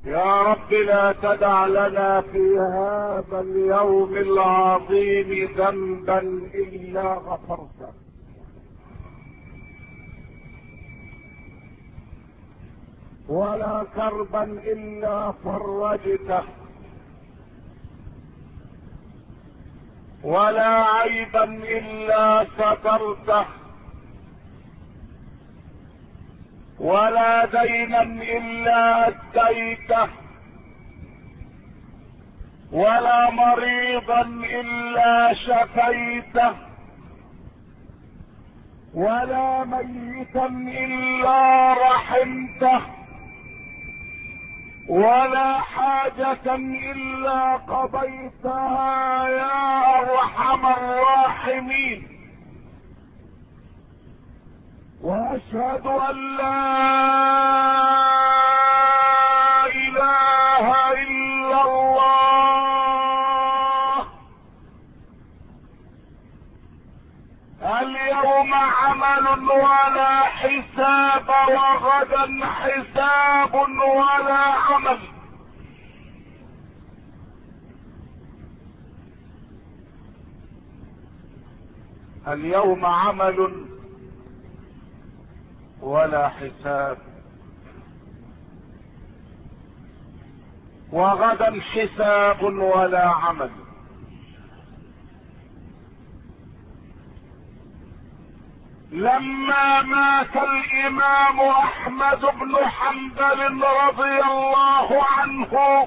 يا رب لا تدع لنا في هذا اليوم العظيم ذنبا إلا غفرته، ولا كربا إلا فرجته، ولا عيبا إلا سترته، ولا دينا إلا أديته، ولا مريضا إلا شفيته، ولا ميتا إلا رحمته، ولا حاجة إلا قضيتها يا أرحم الراحمين. وأشهد أن لا إله إلا الله. اليوم عمل ولا حساب، وغدا حساب ولا عمل. اليوم عمل ولا حساب، وغدا حساب ولا عمل. لما مات الامام احمد بن حنبل رضي الله عنه،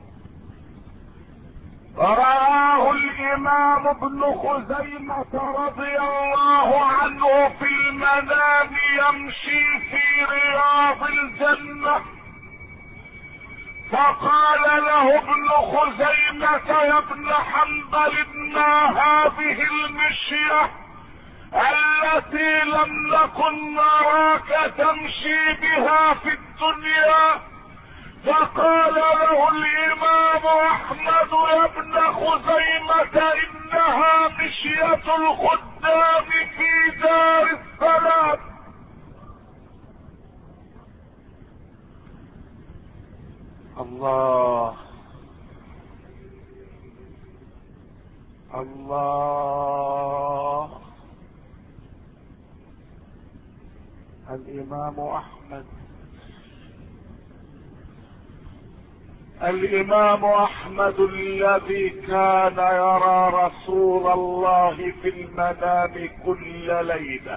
رآه الامام ابن خزيمة رضي الله عنه في المنام يمشي في رياض الجنة، فقال له ابن خزيمة يا ابن حنبل ما هذه المشية التي لم نكن نراك تمشي بها في الدنيا؟ فقال له الامام احمد يا ابن خزيمة انها مشية الخدام في دار السلام. الله الله. الامام احمد، الامام احمد الذي كان يرى رسول الله في المنام كل ليلة،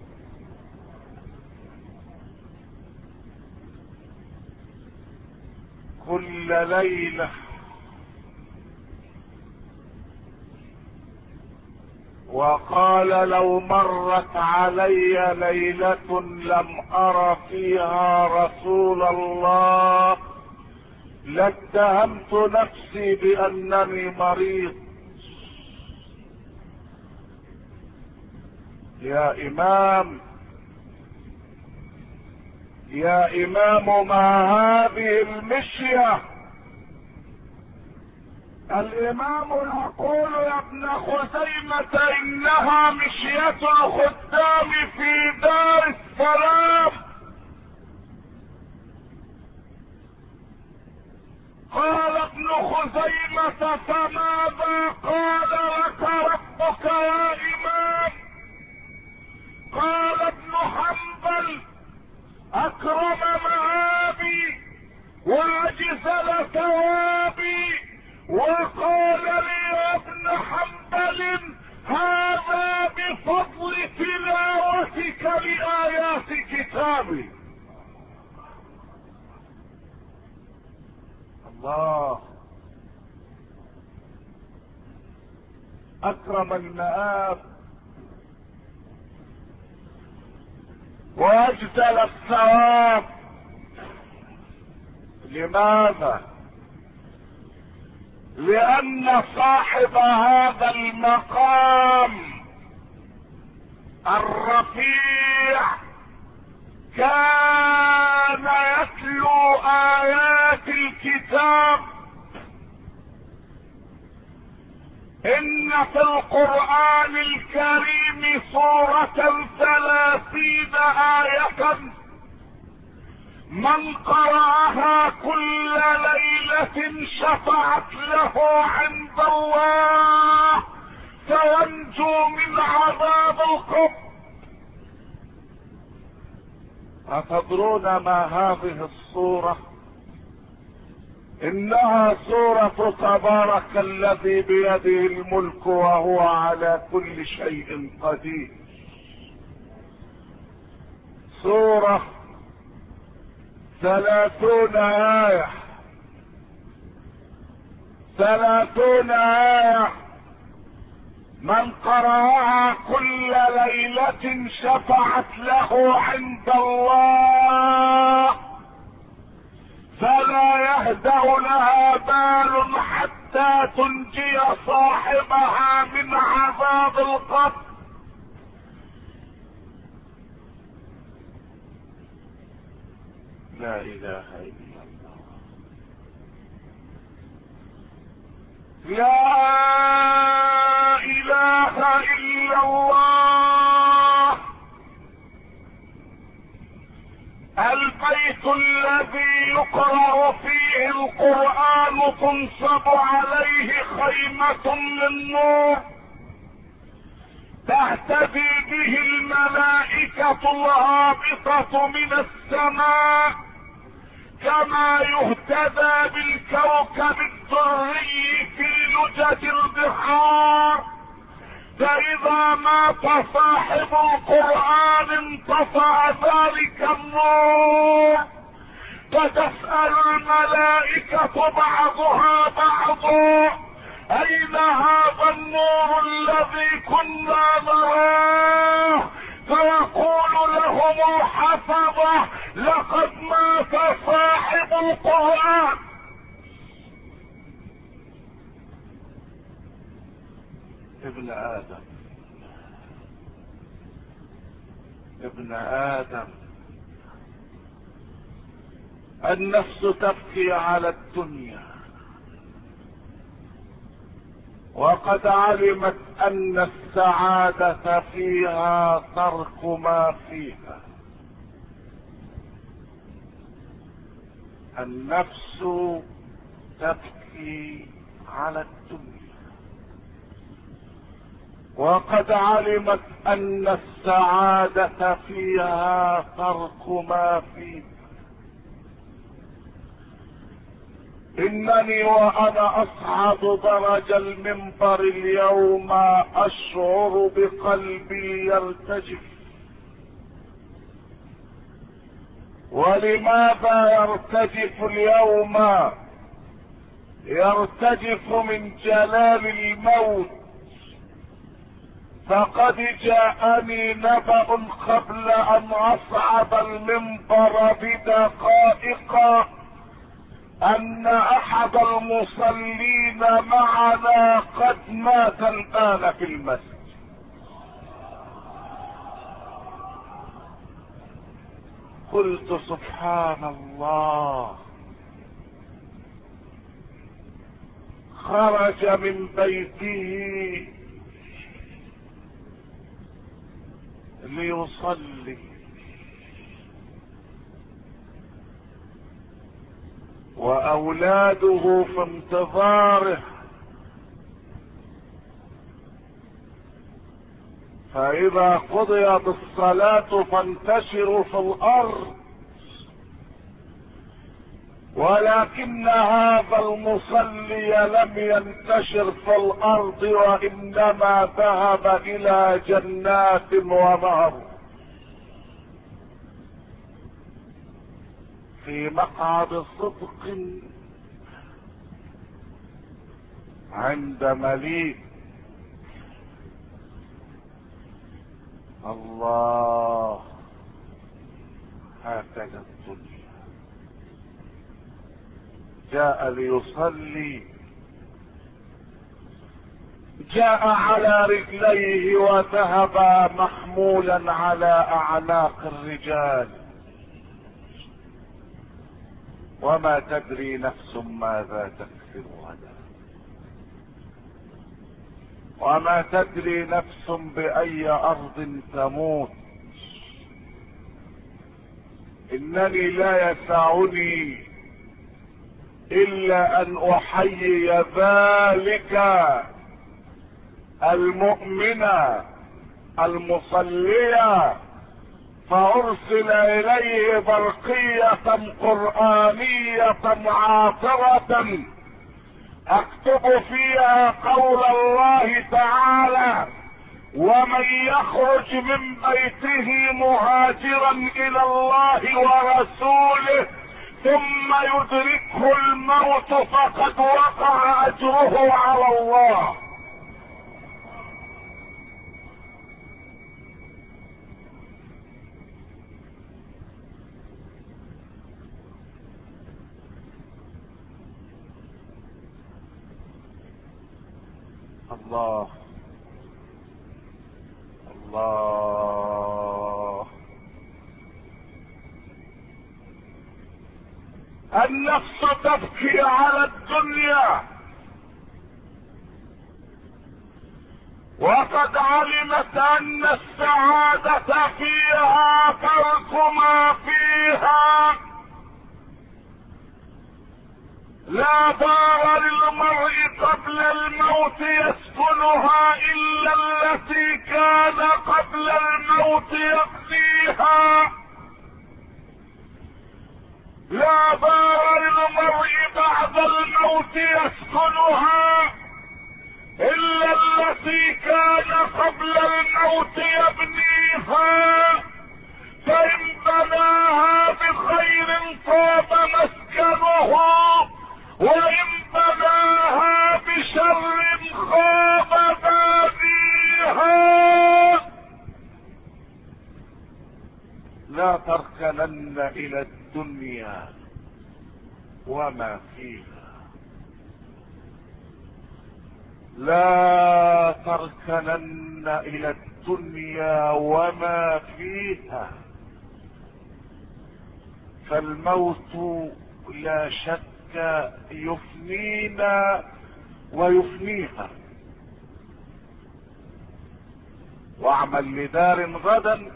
كل ليلة، وقال لو مرت علي ليلة لم أر فيها رسول الله لاتهمت نفسي بأنني مريض. يا إمام، يا إمام ما هذه المشية؟ الإمام يقول يا ابن خزيمة إنها مشية الخدام في دار السلام. قال ابن خزيمة فماذا قال لك ربك يا إمام؟ قال ابن حنبل أكرم مآبي وأجزل ثوابي، وقال لي يا ابن حنبل هذا بفضل تلاوتك لآيات كتابي. الله. أكرم المآب وأجزل الثواب. لماذا؟ لأن صاحب هذا المقام الرفيع كان يتلو آيات الكتاب. إن في القرآن الكريم سورة 30 آية من قرأها كل ليلة شفعت له عند الله فينجو من عذاب القبر. أتدرون ما هذه الصورة؟ إنها سورة تبارك الذي بيده الملك وهو على كل شيء قدير. سورة 30 آية، 30 آية، من قرأها كل ليلة شفعت له عند الله فلا يهدأ لها بال حتى تنجي صاحبها من عذاب القبر. لا اله الا الله، لا اله الا الله. البيت الذي يقرأ فيه القرآن تنصب عليه خيمة من نور تهتدي به الملائكة الهابطة من السماء كما يهتدى بالكوكب الدري في لجج البحار. فإذا مات صاحب القرآن انطفأ ذلك النور فتسأل الملائكة بعضها بعضا أين هذا النور الذي كنا نراه؟ فيقول لهم الحفظة لقد مات صاحب القرآن. ابن آدم، ابن آدم، النفس تبكي على الدنيا وقد علمت أن السعادة فيها ترك ما فيها. النفس تبكي على الدنيا وقد علمت أن السعادة فيها ترك ما فيها. إنني وأنا أصعد درج المنبر اليوم أشعر بقلبي يرتجف. ولماذا يرتجف اليوم؟ يرتجف من جلال الموت. فقد جاءني نبأ قبل أن أصعد المنبر بدقائق أن أحد المصلين معنا قد مات الآن في المسجد. قلت سبحان الله، خرج من بيته ليصلي واولاده في انتظاره، فاذا قضيت الصلاة فانتشروا في الارض، ولكن هذا المصلي لم ينتشر في الارض وانما ذهب الى جنات ونهر في مقعد صدق عند مليك. الله، هكذا الدنيا. جاء ليصلي، جاء على رجليه وذهب محمولا على اعناق الرجال، وما تدري نفس ماذا تكسب غدا، وما تدري نفس بأي أرض تموت. انني لا يسعني الا ان احيي ذلك المؤمن المصلي، فارسل اليه برقية قرآنية عاطرة اكتب فيها قول الله تعالى: ومن يخرج من بيته مهاجرا الى الله ورسوله ثم يدركه الموت فقد وقع اجره على الله. الله الله. النفس تبكي على الدنيا وقد علمت ان السعادة فيها ترك ما فيها. لا دار للمرء قبل الموت يسكنها الا التي كان قبل الموت يبنيها. لا دار للمرء بعد الموت يسكنها الا التي كان قبل الموت يبنيها. فان بناها بخير طاب مسكنه، وان بناها بشر خاب بانيها. لا تركنن الى الدنيا وما فيها. لا تركنن الى الدنيا وما فيها، فالموت لا شك يفنينا ويفنيها. واعمل لدار غدا،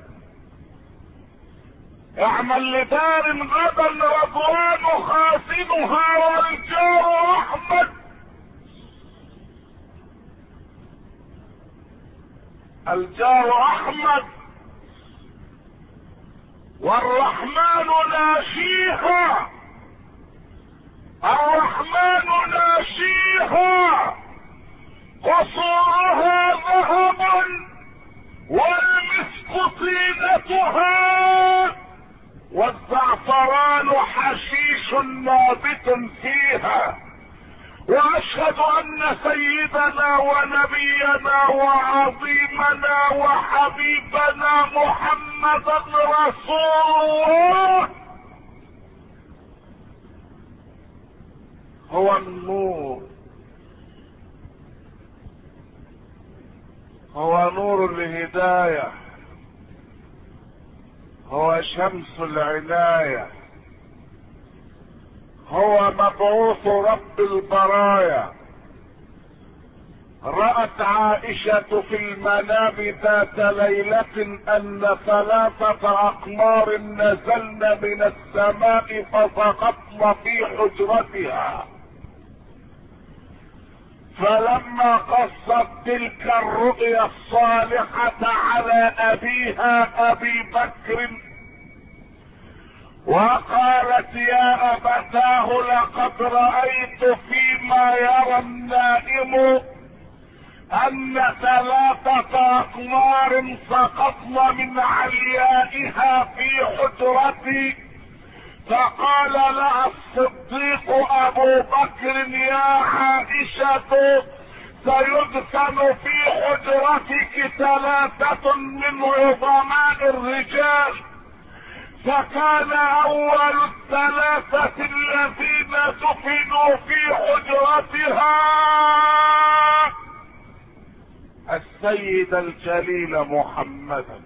اعمل لدار غدا رضوان خازنها والجار احمد. الجار احمد والرحمن ناشيها، الرحمن ناشيها. قصورها ذهب والمسك طينتها، والزعفران حشيش نابت فيها. واشهد ان سيدنا ونبينا وعظيمنا وحبيبنا محمدا رسول الله هو النور، هو نور الهداية، هو شمس العناية، هو مبعوث رب البرايا. رأت عائشة في المنام ذات ليلة ان 3 أقمار نزلن من السماء فسقطن في حجرتها. فلما قصت تلك الرؤيا الصالحة على ابيها ابي بكر وقالت: يا ابتاه لقد رأيت فيما يرى النائم ان 3 أقمار سقطن من عليائها في حجرتي. فقال لها الصديق ابو بكر: يا عائشة سيدفن في حجرتك 3 من عظماء الرجال. فكان اول 3 الذين دفنوا في حجرتها السيد الجليل محمدا.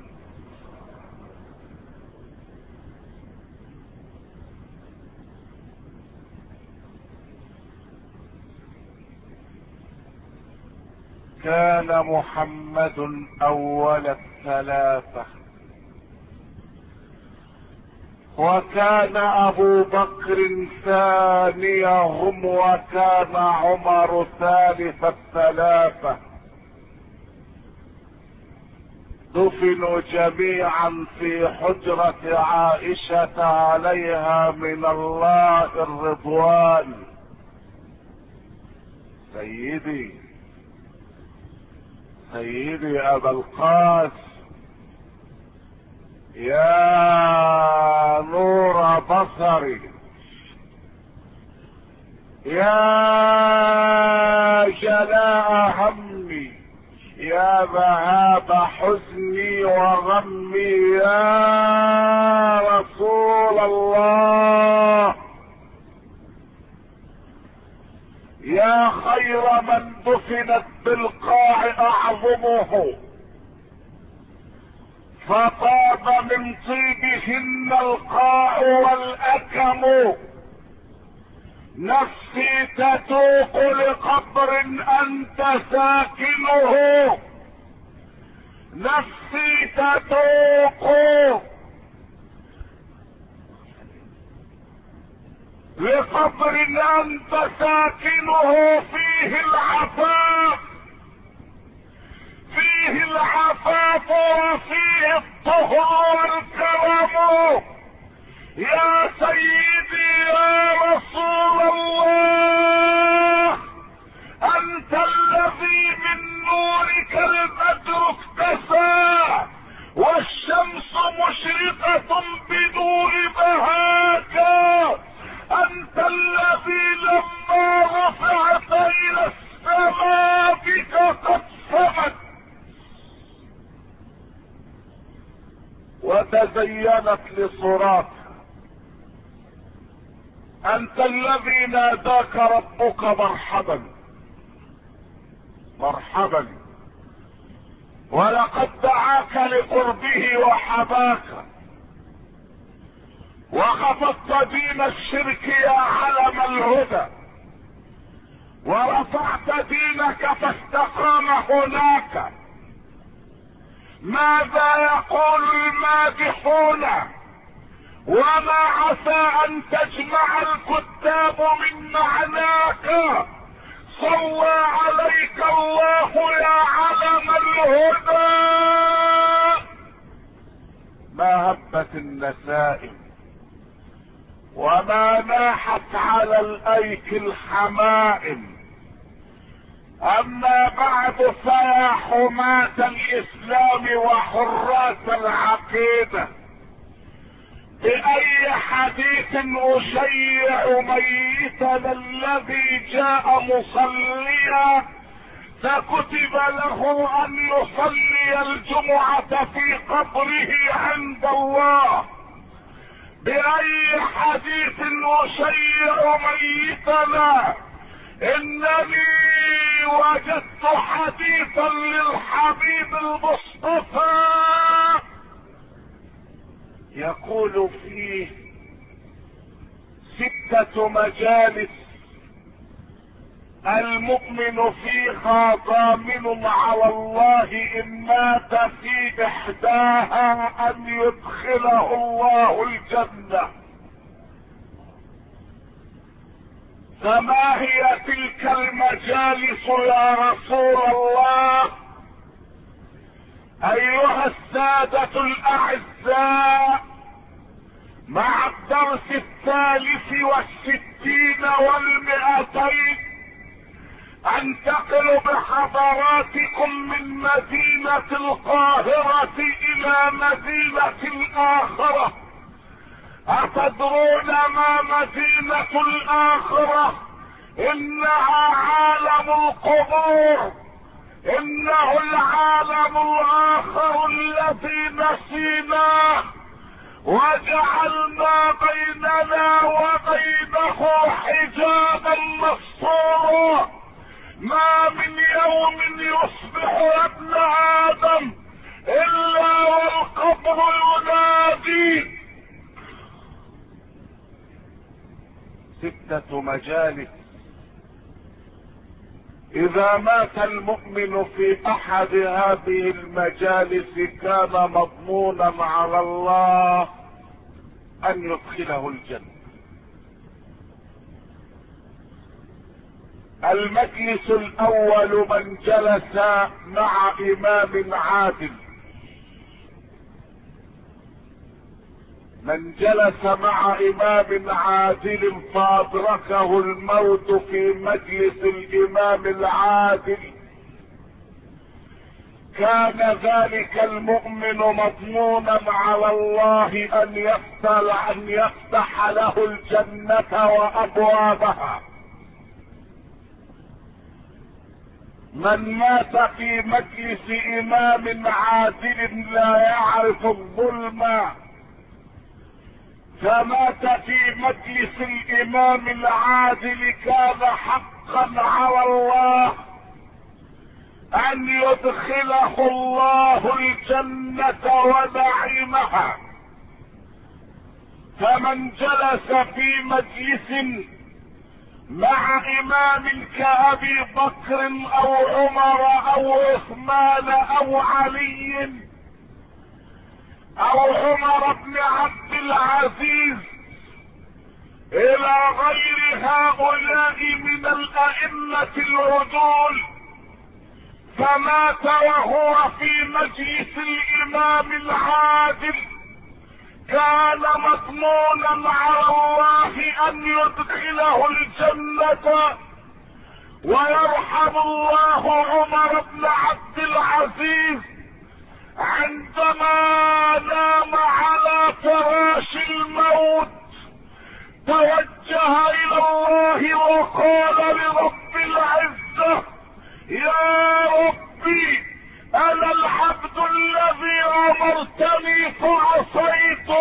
كان محمد اول 3، وكان ابو بكر ثانيهم وكان عمر ثالث الثلاثة. دفنوا جميعا في حجرة عائشة عليها من الله الرضوان. سيدي ابا القاسم، يا نور بصري، يا جلاء همي، يا ذهاب حزني وغمي، يا رسول الله، يا خير من دفنت بالقاع اعظمه، فطاب من طيبهن القاع والاكم. نفسي تتوق لقبر انت ساكنه، نفسي تتوق لقبر انت ساكنه فيه العفاف، فيه العفاف وفيه الطهر والكرم. يا سيدي يا رسول الله، انت الذي من نورك البدر اكتسى والشمس مشرقة بدون بهاك. انت الذي لما رفعت الى السماء بك قد سمت وتزينت لصراط. انت الذي ناداك ربك مرحبا مرحبا، ولقد دعاك لقربه وحباك، وخفضت دين الشرك يا علم الهدى، ورفعت دينك فاستقام هناك. ماذا يقول المادحون وما عسى ان تجمع الكتاب من معناك؟ صلى عليك الله يا علم الهدى. ما هبت النسائم وما ناحت على الايك الحمائم. اما بعد فيا حماة الاسلام وحراس العقيدة، باي حديث اشيع ميتنا الذي جاء مصليا فكتب له ان يصلي الجمعة في قبره عند الله؟ باي حديث اشيع ميتنا؟ انني وجدت حديثا للحبيب المصطفى يقول فيه 6 مجالس المؤمن فيها ضامن على الله ان مات في احداها ان يدخله الله الجنة. فما هي تلك المجالس يا رسول الله؟ ايها السادة الاعزاء، مع الدرس 63 و200 انتقل بحضراتكم من مدينة القاهرة الى مدينة الاخرة. اتدرون ما مدينة الاخرة؟ انها عالم القبور، انه العالم الاخر الذي نسيناه وجعلنا بيننا وبينه حجابا مستورا. ما من يوم يصبح يا ابن ادم الا والقبر ينادي. 6 مجالس اذا مات المؤمن في احد هذه المجالس كان مضمونا على الله ان يدخله الجنة. المجلس الاول من جلس مع امام عادل، من جلس مع امام عادل فادركه الموت في مجلس الامام العادل، كان ذلك المؤمن مضمونا على الله ان يفتح له الجنة وابوابها. من مات في مجلس امام عادل لا يعرف الظلم، فمات في مجلس الامام العادل، كان حقا على الله ان يدخله الله الجنة ونعيمها. فمن جلس في مجلس مع امام كابي بكر او عمر او عثمان او علي او عمر بن عبد العزيز الى غير هؤلاء من الائمة العدول، فمات وهو في مجلس الامام العادل، كان مضمونا على الله ان يدخله الجنة، ويرحم الله عمر بن عبد العزيز عندما نام على فراش الموت توجه الى الله وقال لرب العزة: يا ربي، انا العبد الذي امرتني فعصيت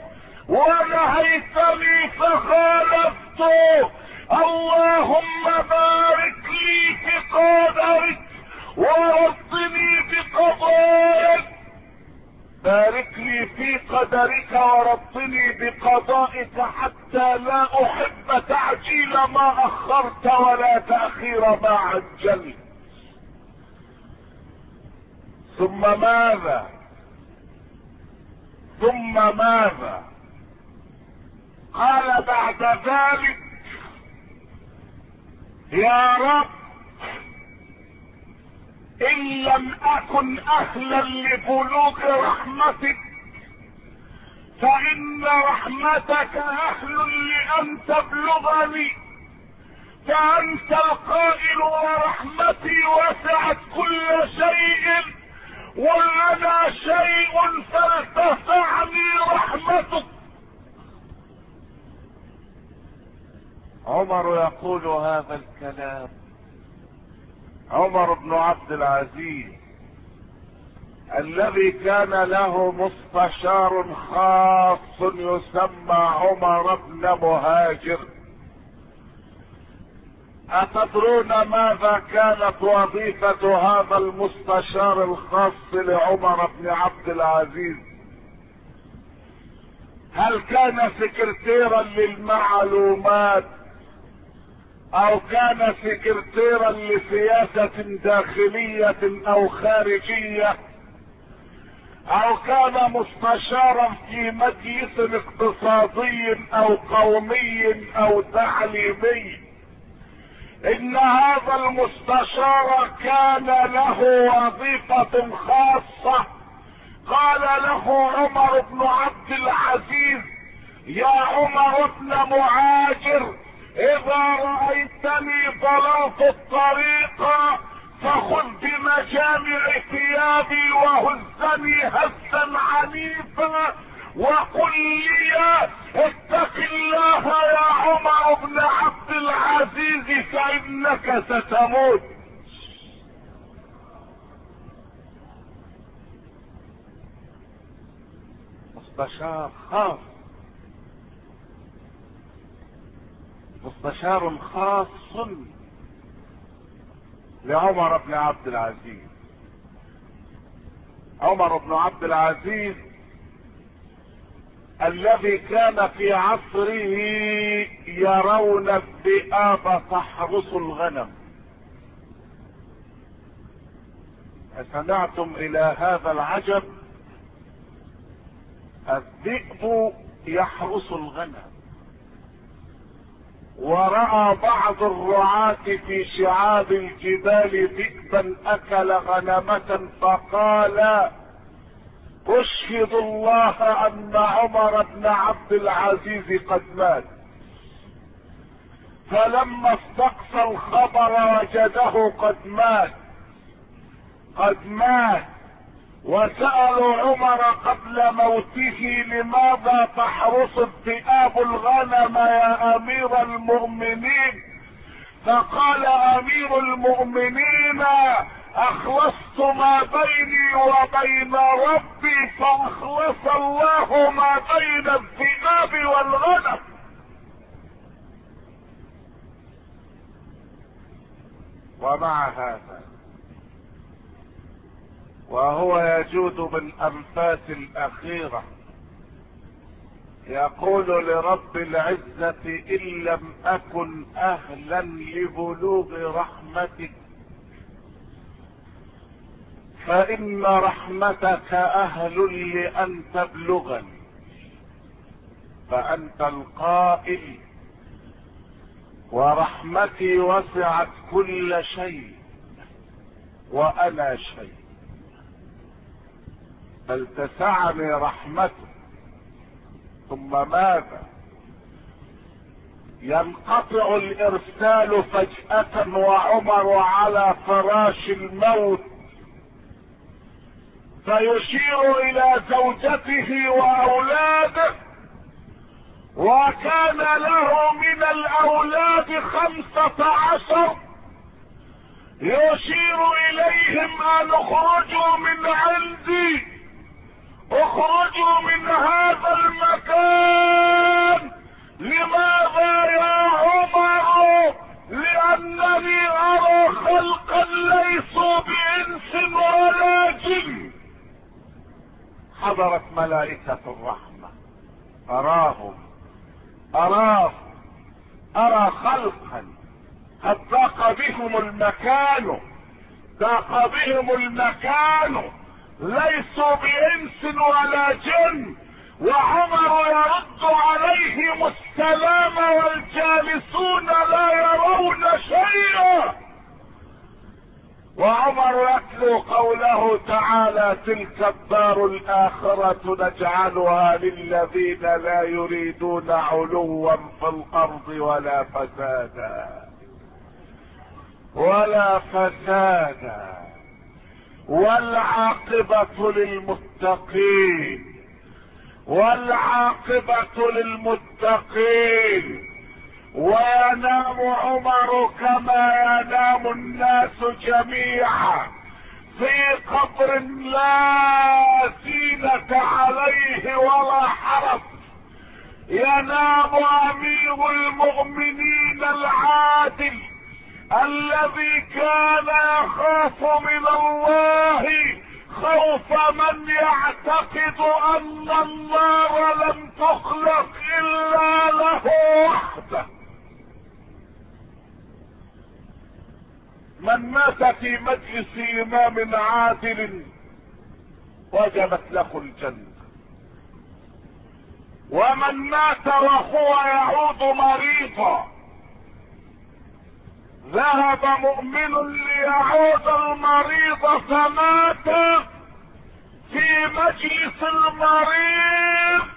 ونهيتني فخالفت، اللهم بارك لي في قدرك ورضني بقضائك، بارك لي في قدرك ورضني بقضائك حتى لا احب تعجيل ما اخرت ولا تاخير ما عجلت. ثم ماذا؟ ثم ماذا؟ قال بعد ذلك: يا رب، ان لم اكن اهلا لبلوغ رحمتك فان رحمتك اهل لان تبلغني، فانت القائل: ورحمتي وسعت كل شيء وانا شيء فلتسعني رحمتك. عمر يقول هذا الكلام، عمر بن عبد العزيز الذي كان له مستشار خاص يسمى عمر بن مهاجر. أتدرون ماذا كانت وظيفة هذا المستشار الخاص لعمر بن عبد العزيز؟ هل كان سكرتيرا للمعلومات، او كان سكرتيرا لسياسة داخلية او خارجية، او كان مستشارا في مجلس اقتصادي او قومي او تعليمي؟ ان هذا المستشار كان له وظيفة خاصة. قال له عمر بن عبد العزيز: يا عمر بن مهاجر، اذا رأيتني ضللت الطريق فخذ بمجامع ثيابي وهزني هزا عنيفا وقل لي: اتق الله يا عمر بن عبد العزيز فانك ستموت. مستشار خاص، مستشار خاص لعمر بن عبد العزيز. عمر بن عبد العزيز الذي كان في عصره يرون الذئاب تحرس الغنم. أسمعتم إلى هذا العجب؟ الذئب يحرس الغنم، ورأى بعض الرعاة في شعاب الجبال ذئبا أكل غنمة، فقال: أشهد الله أن عمر بن عبد العزيز قد مات. فلما استقصى الخبر وجده قد مات، وسألوا عمر قبل موته: لماذا تحرس الذئاب الغنم يا أمير المؤمنين؟ فقال أمير المؤمنين: أخلصت ما بيني وبين ربي، فأخلص الله ما بين الذئاب والغنم. ومع هذا وهو يجود بالأنفاس الأخيرة يقول لرب العزة: إن لم أكن أهلا لبلوغ رحمتك فإن رحمتك أهل لأن تبلغني. فأنت القائل: ورحمتي وسعت كل شيء وأنا شيء. بل تسعني رحمته. ثم ماذا؟ ينقطع الإرسال فجأة وعمر على فراش الموت، فيشير إلى زوجته وأولاده، وكان له من الأولاد 15، يشير إليهم أن اخرجوا من عندي، اخرجوا من هذا المكان. لماذا يا عمر؟ لأنني أرى خلقا ليسوا بإنس ولا جن. حضرت ملائكة الرحمة، أرى خلقا قد ضاق بهم المكان، ليسوا بإنس ولا جن. وعمر يرد عليهم السلام والجالسون لا يرون شيئا. وعمر يتلو قوله تعالى: تلك الدار الآخرة نجعلها للذين لا يريدون علوا في الأرض ولا فسادا والعاقبة للمتقين. وينام عمر كما ينام الناس جميعا في قبر لا زينة عليه ولا حرف. ينام امير المؤمنين العادل الذي كان يخاف من الله خوف من يعتقد ان النار لم تخلق الا له وحده. من مات في مجلس امام عادل وجبت له الجنة، ومن مات وهو يعود مريضا ذهب مؤمن ليعود المريض فمات في مجلس المريض،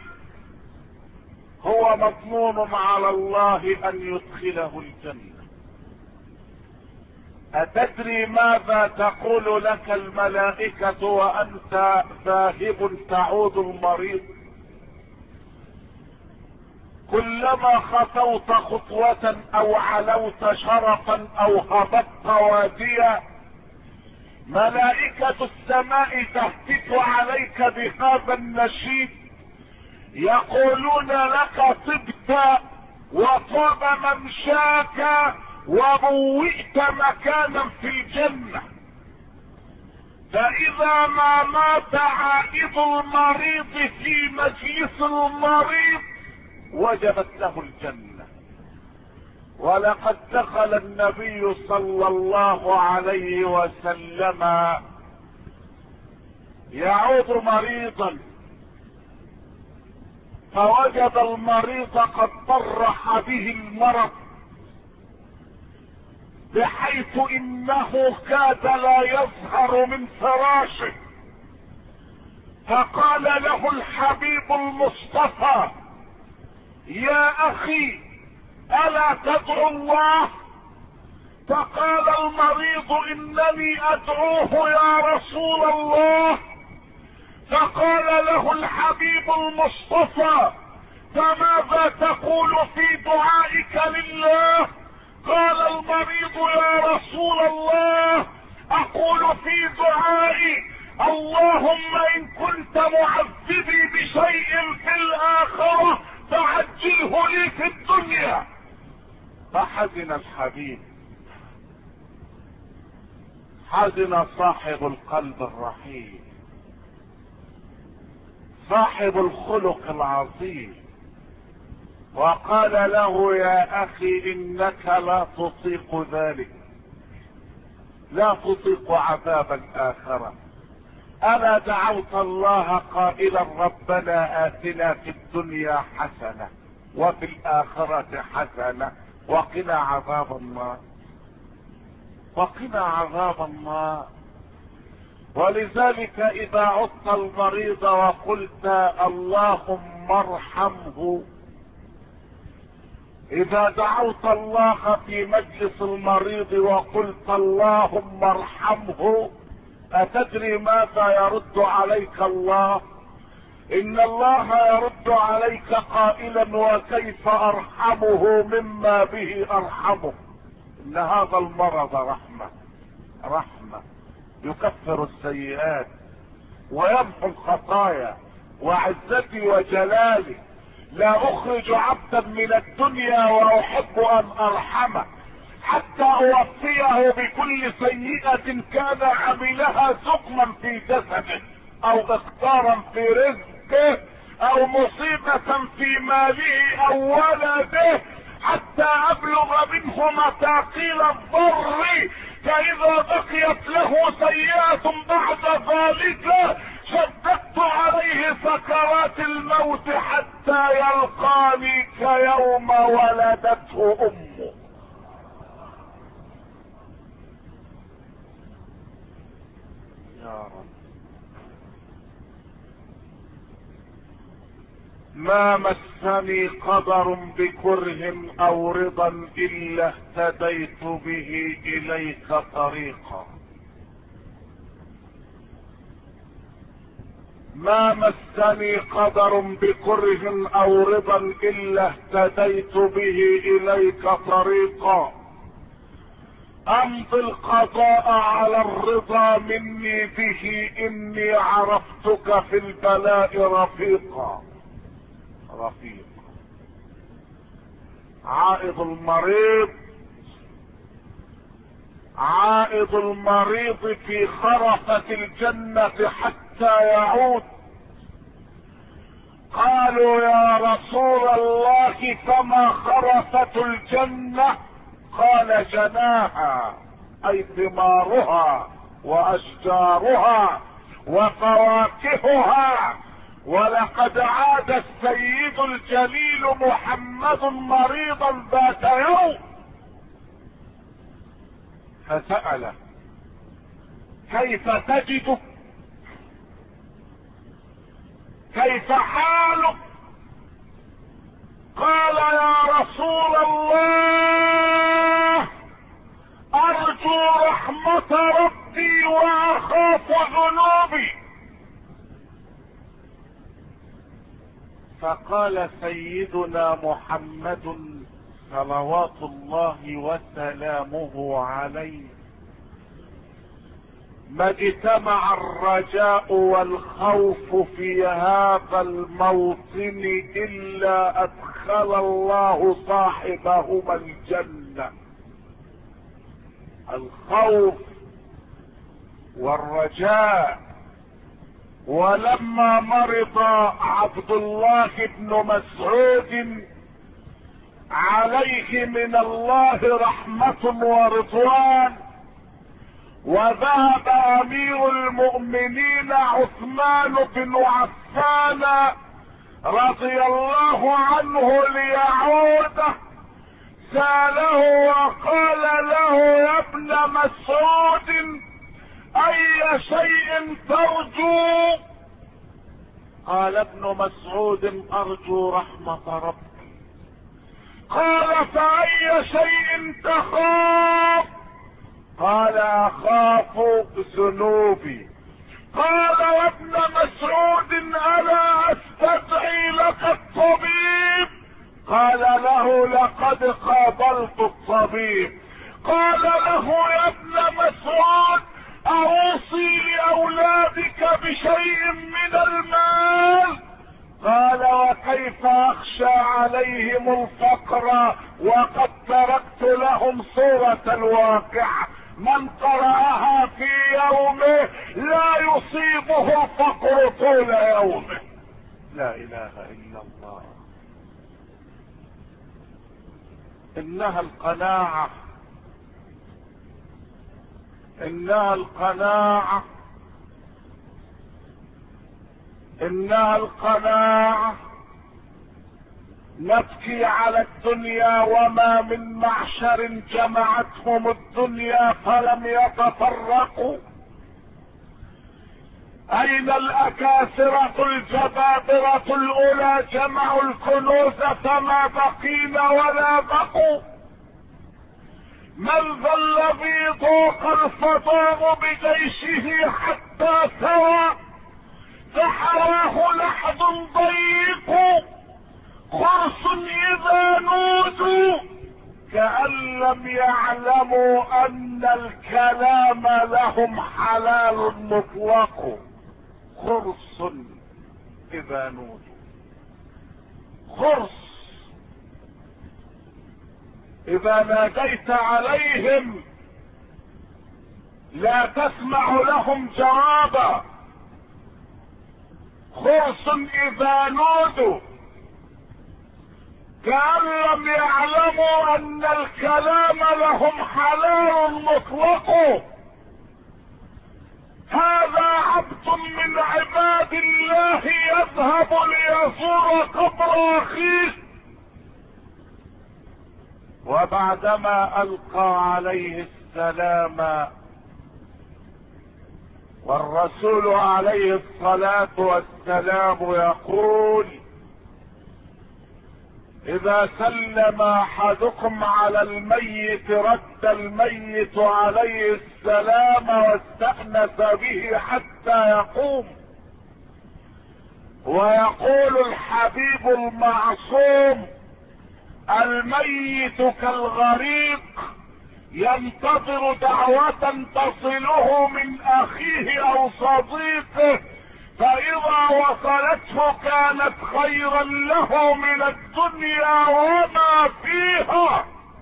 هو مضمون على الله ان يدخله الجنة. أتدري ماذا تقول لك الملائكة وأنت ذاهب تعود المريض؟ كلما خطوت خطوة أو علوت شرفا أو هبطت واديا ملائكة السماء تهتف عليك بهذا النشيد، يقولون لك: طبت وطاب ممشاك وبوئت مكانا في الجنة. فإذا ما مات عائد المريض في مجلس المريض وجبت له الجنة. ولقد دخل النبي صلى الله عليه وسلم يعود مريضا، فوجد المريض قد طرح به المرض بحيث انه كاد لا يظهر من فراشه، فقال له الحبيب المصطفى: يا اخي الا تدعو الله؟ فقال المريض: انني ادعوه يا رسول الله. فقال له الحبيب المصطفى: فماذا تقول في دعائك لله؟ قال المريض: يا رسول الله، اقول في دعائي: اللهم ان كنت معذبي بشيء في الاخرة فعجله لي في الدنيا. فحزن الحبيب، حزن صاحب القلب الرحيم، صاحب الخلق العظيم، وقال له: يا اخي انك لا تطيق ذلك، لا تطيق عذاب الاخرة. الا دعوت الله قائلا: ربنا آتنا في الدنيا حسنة وفي الاخرة حسنة وقنا عذاب النار، وقنا عذاب النار. ولذلك اذا عدت المريض وقلت: اللهم ارحمه، اذا دعوت الله في مجلس المريض وقلت: اللهم ارحمه، اتدري ماذا يرد عليك الله؟ ان الله يرد عليك قائلا: وكيف ارحمه مما به ارحمه؟ ان هذا المرض رحمة يكفر السيئات ويمحو الخطايا، وعزتي وجلالي لا اخرج عبدا من الدنيا واحب ان ارحمه حتى اوفيه بكل سيئة كان عملها سقما في جسده او اختارا في رزقه او مصيبة في ماله او ولده، حتى ابلغ منه مثاقيل الضر، فاذا بقيت له سيئة بعد ذلك شددت عليه سكرات الموت حتى يلقاني كيوم ولدته امه. يا رب، ما مسني قدر بكره او رضا الا اهتديت به اليك طريقا. ما مسني قدر بكره او رضا الا اهتديت به اليك طريقا. امضي القضاء على الرضا مني به، اني عرفتك في البلاء رفيقا. عائد المريض في خرفة الجنة حتى يعود. قالوا: يا رسول الله فما خرفة الجنة؟ قال: جناها، اي ثمارها واشجارها وفواكهها. ولقد عاد السيد الجليل محمد مريضا ذات يوم فسأله: كيف تجدك؟ كيف حالك؟ قال: يا رسول الله، ارجو رحمة ربي واخاف ذنوبي. فقال سيدنا محمد صلوات الله وسلامه عليه: ما اجتمع الرجاء والخوف في هذا الموطن الا ادخل الله صاحبهما الجنة. الخوف والرجاء. ولما مرض عبد الله بن مسعود عليه من الله رحمة ورضوان، وذهب امير المؤمنين عثمان بن عفان رضي الله عنه ليعوده سأله وقال له: يا ابن مسعود اي شيء ترجو؟ قال ابن مسعود: ارجو رحمة ربي. قال: فاي شيء تخاف؟ قال: اخاف ذنوبي. قال: يا ابن مسعود الا استدعي لك الطبيب؟ قال له: لقد قابلت الطبيب. قال له: يا ابن مسعود اوصي لاولادك بشيء من المال؟ قال: وكيف اخشى عليهم الفقر وقد تركت لهم سورة الواقعة، من قرأها في يومه لا يصيبه الفقر طول يومه. لا اله الا الله. انها القناعة، انها القناعة، انها القناعة. نبكي على الدنيا وما من معشر جمعتهم الدنيا فلم يتفرقوا. اين الاكاسرة الجبابرة الاولى جمعوا الكنوز فما بقينا ولا بقوا؟ من ذا الذي ضاق الفضاء بجيشه حتى سوى فحواه لحد ضيق؟ خرص اذا نودوا كأن لم يعلموا ان الكلام لهم حلال مطلق. خرص اذا نودوا، خرص اذا ناديت عليهم لا تسمع لهم جوابا. خرص اذا نودوا كأن لم يعلموا ان الكلام لهم حلال مطلق. هذا عبد من عباد الله يذهب ليزور قبر اخيه، وبعدما القى عليه السلام والرسول عليه الصلاة والسلام يقول: اذا سلم احدكم على الميت رد الميت عليه السلام واستأنس به حتى يقوم. ويقول الحبيب المعصوم: الميت كالغريق ينتظر دعوة تصله من اخيه او صديقه، فاذا وصلته كانت خيرا له من الدنيا وما فيها.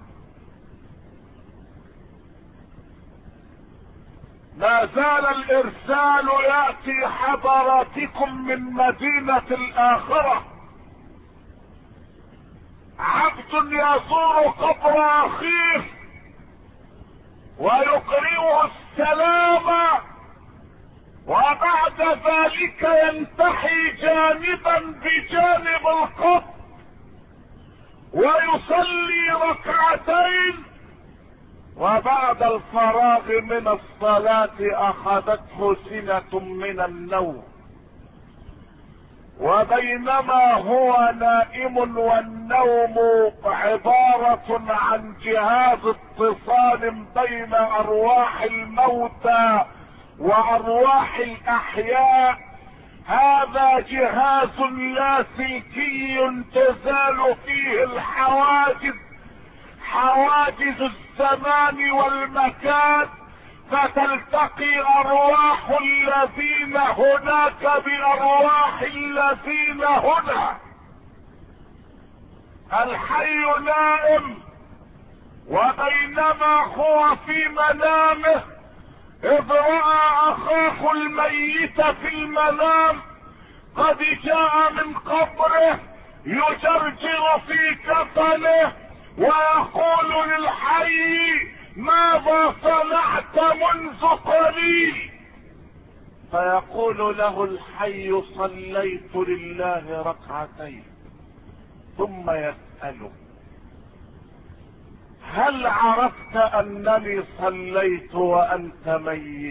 ما زال الارسال يأتي حضراتكم من مدينة الاخرة. عبد يزور قبر اخيه ويقرئه السلام، وبعد ذلك ينتحي جانبا بجانب القبر ويصلي ركعتين، وبعد الفراغ من الصلاة اخذته سنة من النوم، وبينما هو نائم، والنوم عبارة عن جهاز اتصال بين ارواح الموتى وارواح الاحياء، هذا جهاز لاسلكي تزال فيه الحواجز، حواجز الزمان والمكان، فتلتقي ارواح الذين هناك بارواح الذين هنا. الحي نائم، وبينما هو في منامه اذ راى اخاه الميت في المنام قد جاء من قبره يجرجر في كفنه ويقول للحي: ماذا صنعت منذ قليل؟ فيقول له الحي صليت لله ركعتين، ثم يسأله هل عرفت انني صليت وانت ميت؟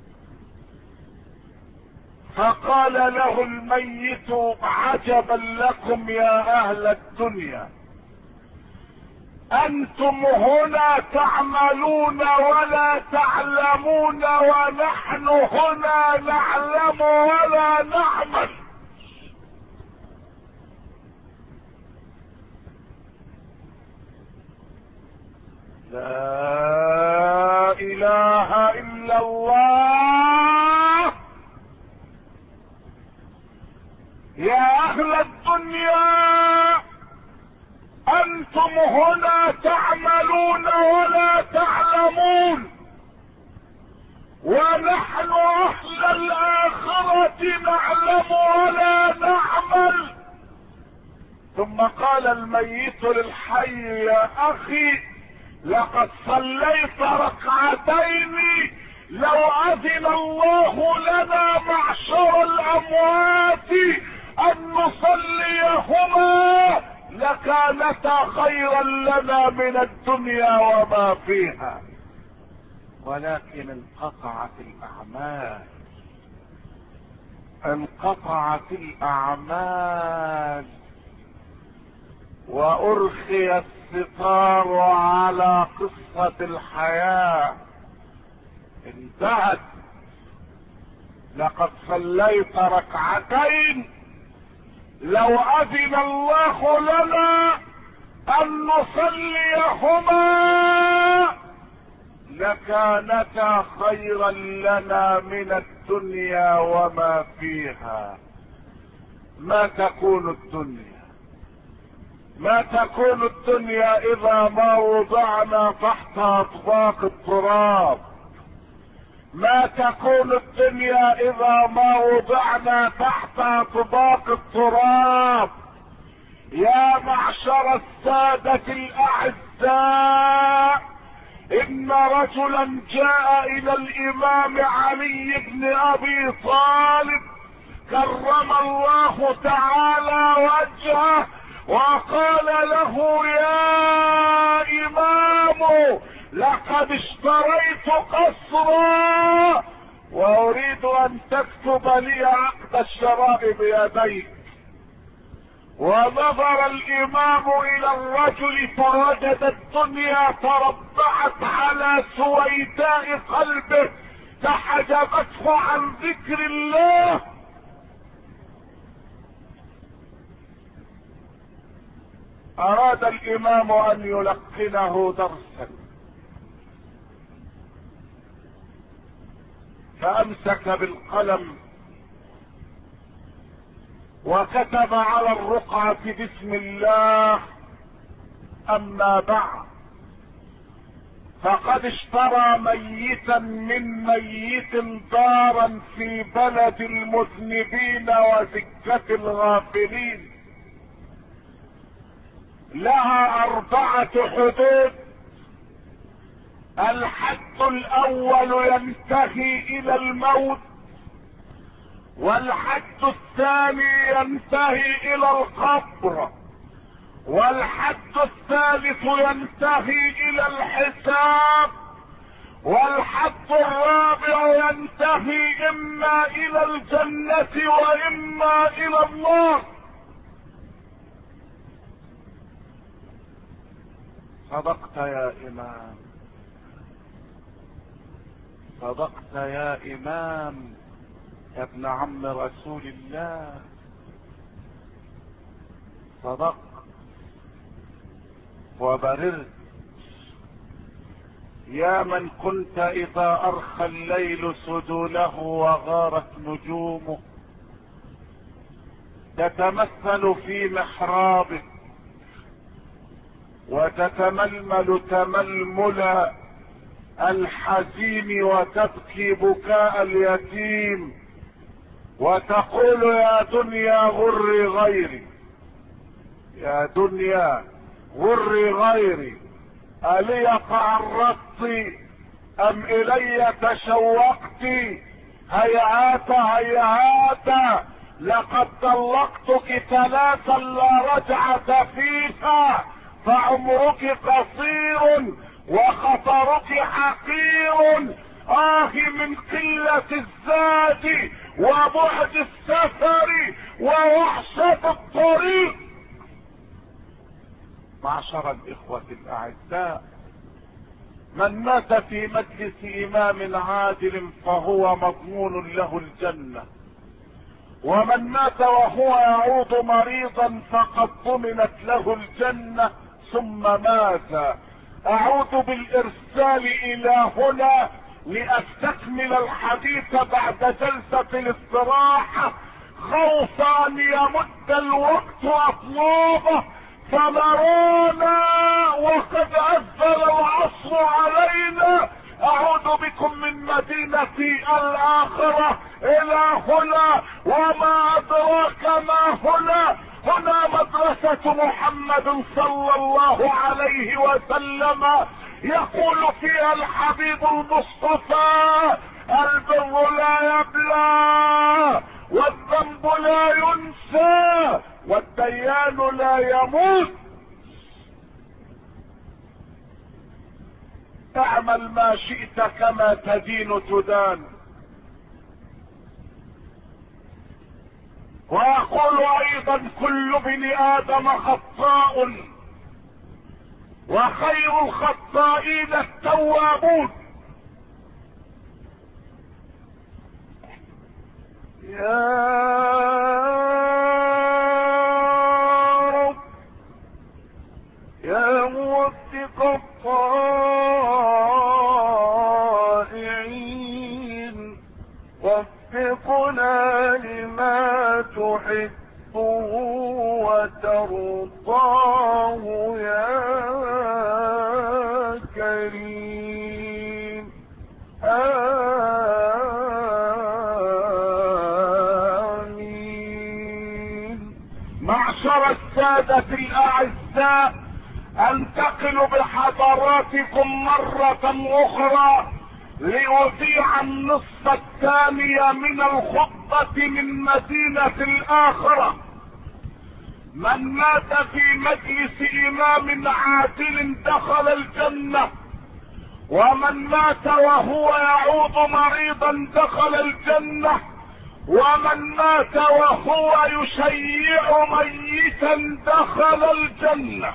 فقال له الميت عجبا لكم يا اهل الدنيا، انتم هنا تعملون ولا تعلمون، ونحن هنا نعلم ولا نعمل. لا اله الا الله. يا اهل الدنيا انتم هنا تعملون ولا تعلمون، ونحن اهل الاخرة نعلم ولا نعمل. ثم قال الميت للحي يا اخي لقد صليت ركعتين، لو اذن الله لنا معشر الاموات ان نصليهما لكانتا خيرا لنا من الدنيا وما فيها، ولكن انقطعت الاعمال، انقطعت الاعمال، وارخي الستار على قصة الحياة، انتهت. لقد صليت ركعتين، لو اذن الله لنا ان نصليهما لكانتا خيرا لنا من الدنيا وما فيها. ما تكون الدنيا، ما تكون الدنيا اذا ما وضعنا تحت اطباق التراب، ما تكون الدنيا اذا ما وضعنا تحت اطباق التراب. يا معشر السادة الاعزاء، ان رجلا جاء الى الامام علي بن ابي طالب كرم الله تعالى وجهه، وقال له يا امام لقد اشتريت قصرا واريد ان تكتب لي عقد الشراء بيديك. ونظر الامام الى الرجل فوجد الدنيا تربعت على سويداء قلبه فحجبته عن ذكر الله. اراد الامام ان يلقنه درسا، فامسك بالقلم وكتب على الرقعة بسم الله: اما بعد، فقد اشترى ميتا من ميت دارا في بلد المذنبين وسكة الغافلين، لها 4 حدود. الحد الاول ينتهي الى الموت، والحد الثاني ينتهي الى القبر، والحد الثالث ينتهي الى الحساب، والحد الرابع ينتهي اما الى الجنة واما الى النار. صدقت يا امام، صدقت يا امام يا ابن عم رسول الله، صدقت وبررت. يا من كنت اذا ارخى الليل سدوله وغارت نجومه تتمثل في محرابك وتتململ تململ الحزين وتبكي بكاء اليتيم وتقول يا دنيا غري غيري، يا دنيا غري غيري، ألي تعرضت ام الي تشوقت؟ هيهات هيهات، لقد طلقتك ثلاثا لا رجعة فيها، فعمرك قصير وخطرك حقير. من قلة الزاد وبعد السفر ووحشة الطريق. معشر الإخوة الأعزاء، من مات في مجلس إمام عادل فهو مضمون له الجنة، ومن مات وهو يعود مريضا فقد ضمنت له الجنة ثم مات. أعود بالإرسال إلى هنا لأستكمل الحديث بعد جلسة الاستراحة، خوف أن يمد الوقت أطلابه فنرانا وقد أذن العصر علينا. أعود بكم من مدينتي الآخرة إلى هنا، وما أدراك ما هنا. هنا مدرسة محمد صلى الله عليه وسلم، يقول فيها الحبيب المصطفى: البر لا يبلى، والذنب لا ينسى، والديان لا يموت. اعمل ما شئت كما تدين تدان. واقول ايضا: كل ابن ادم خطاء، وخير الخطائين التوابون. يا رب يا موفق الطائعين، وفقنا لما تحبه وترضاه يا كريم. آمين. معشر السادة الأعزاء، انتقل بحضراتكم مرة أخرى لأذيع النصف الثاني من الخطبة من مدينة الآخرة. من مات في مجلس إمام عادل دخل الجنة، ومن مات وهو يعود مريضا دخل الجنة، ومن مات وهو يشيع ميتا دخل الجنة.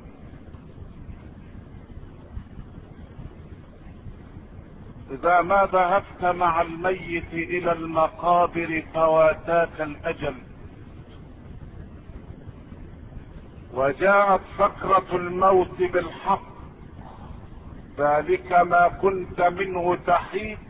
إذا ما ذهبت مع الميت إلى المقابر فواتاك الأجل، وجاءت سكرة الموت بالحق، ذلك ما كنت منه تحيد،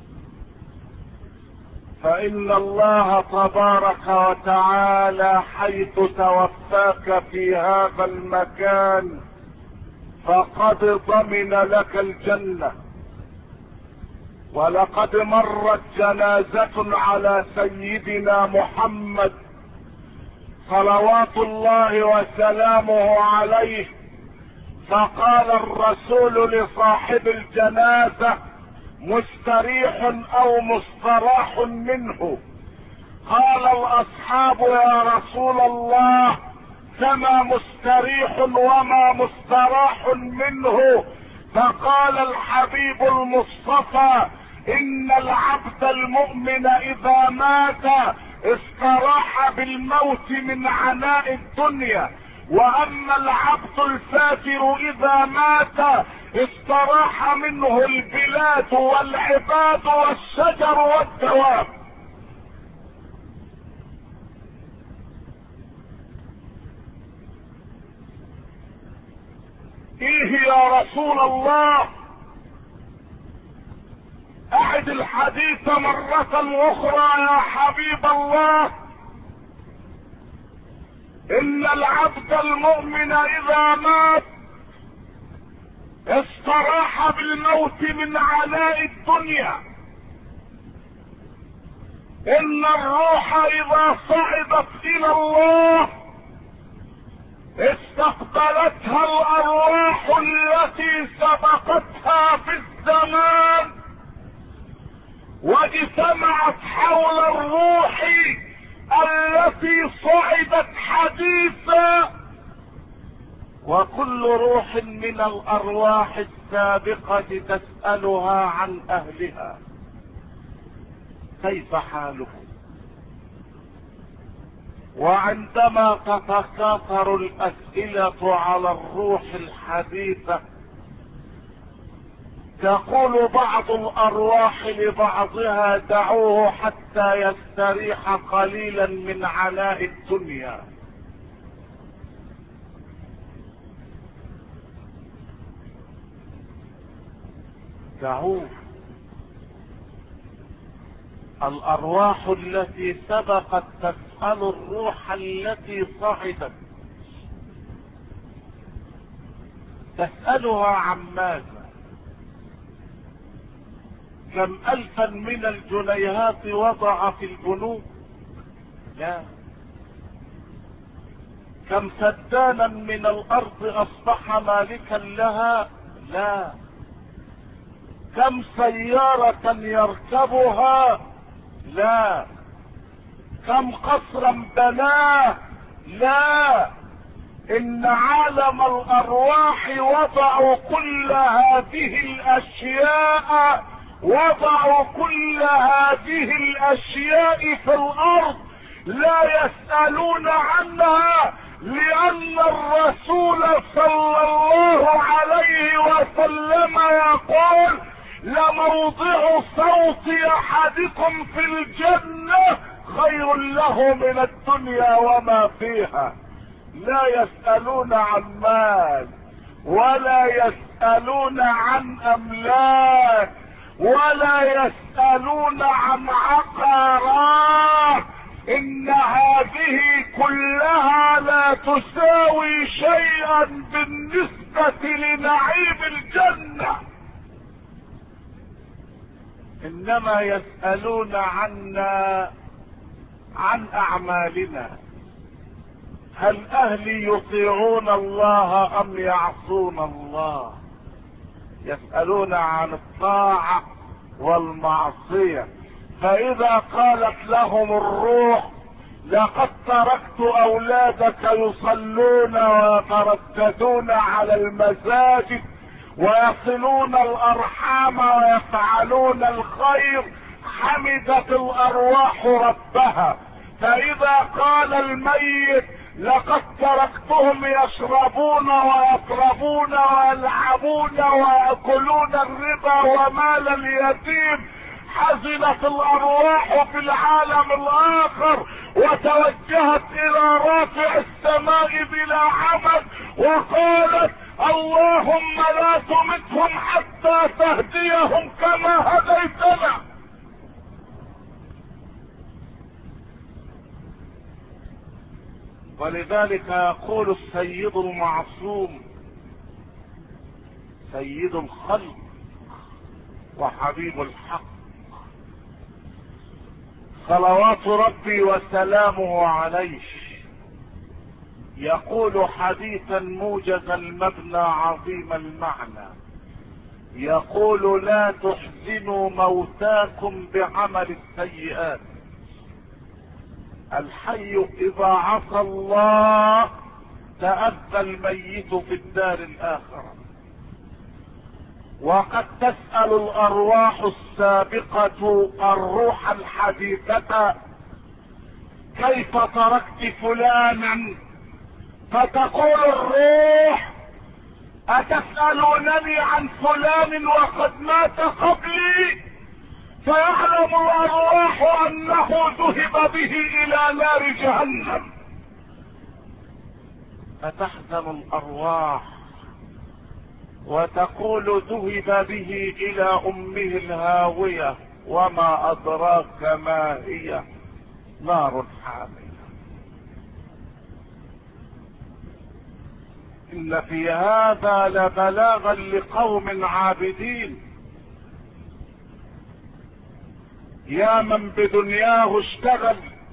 فإن الله تبارك وتعالى حيث توفاك في هذا المكان فقد ضمن لك الجنة. ولقد مرت جنازة على سيدنا محمد صلوات الله وسلامه عليه، فقال الرسول لصاحب الجنازة: مستريح او مستراح منه؟ قال الاصحاب: يا رسول الله، كما مستريح وما مستراح منه؟ فقال الحبيب المصطفى: ان العبد المؤمن اذا مات استراح بالموت من عناء الدنيا، واما العبد الفاجر اذا مات استراح منه البلاد والعباد والشجر والدواب. ايه يا رسول الله؟ اعد الحديث مرة اخرى يا حبيب الله. ان العبد المؤمن اذا مات استراح بالموت من عناء الدنيا، ان الروح اذا صعدت الى الله استقبلتها الارواح التي سبقتها في الزمان، واجتمعت حول الروح التي صعدت حديثا، وكل روح من الارواح السابقة تسألها عن اهلها كيف حالهم. وعندما تتكاثر الاسئلة على الروح الحديثة تقول بعض الارواح لبعضها دعوه حتى يستريح قليلا من عناء الدنيا. دعوه. الارواح التي سبقت تسأل الروح التي صعدت، تسألها عن ماذا؟ كم الفا من الجنيهات وضع في البنوك؟ لا. كم سدانا من الارض اصبح مالكا لها؟ لا. كم سيارة يركبها؟ لا. كم قصرا بناه؟ لا. ان عالم الارواح وضعوا كل هذه الاشياء، وضعوا كل هذه الاشياء في الارض لا يسألون عنها، لان الرسول صلى الله عليه وسلم يقول لموضع صوت احدكم في الجنة خير له من الدنيا وما فيها. لا يسألون عن مال، ولا يسألون عن املاك، ولا يسألون عن عقارات. ان هذه كلها لا تساوي شيئا بالنسبة لنعيم الجنة. انما يسألون عنا عن اعمالنا، هل اهلي يطيعون الله ام يعصون الله؟ يسألون عن الطاعة والمعصية. فاذا قالت لهم الروح لقد تركت اولادك يصلون ويترددون على المساجد ويصلون الارحام ويفعلون الخير، حمدت الارواح ربها. فاذا قال الميت لقد تركتهم يشربون ويطربون ويلعبون ويأكلون الربا ومال اليتيم، حزنت الارواح في العالم الاخر وتوجهت الى رافع السماء بلا عمد وقالت اللهم لا تمتهم حتى تهديهم كما هديتنا. ولذلك يقول السيد المعصوم سيد الخلق وحبيب الحق صلوات ربي وسلامه عليه، يقول حديثا موجز المبنى عظيم المعنى، يقول لا تحزنوا موتاكم بعمل السيئات، الحي اذا عصى الله تأذى الميت في الدار الاخرة. وقد تسأل الارواح السابقة الروح الحديثة كيف تركت فلانا، فتقول الروح اتسألونني عن فلان وقد مات قبلي؟ فيعلم الارواح انه ذهب به الى نار جهنم. فتحزن الارواح وتقول ذهب به الى امه الهاوية، وما ادراك ما هي، نار حامية. ان في هذا لبلاغا لقوم عابدين. يا من بدنياه اشتغل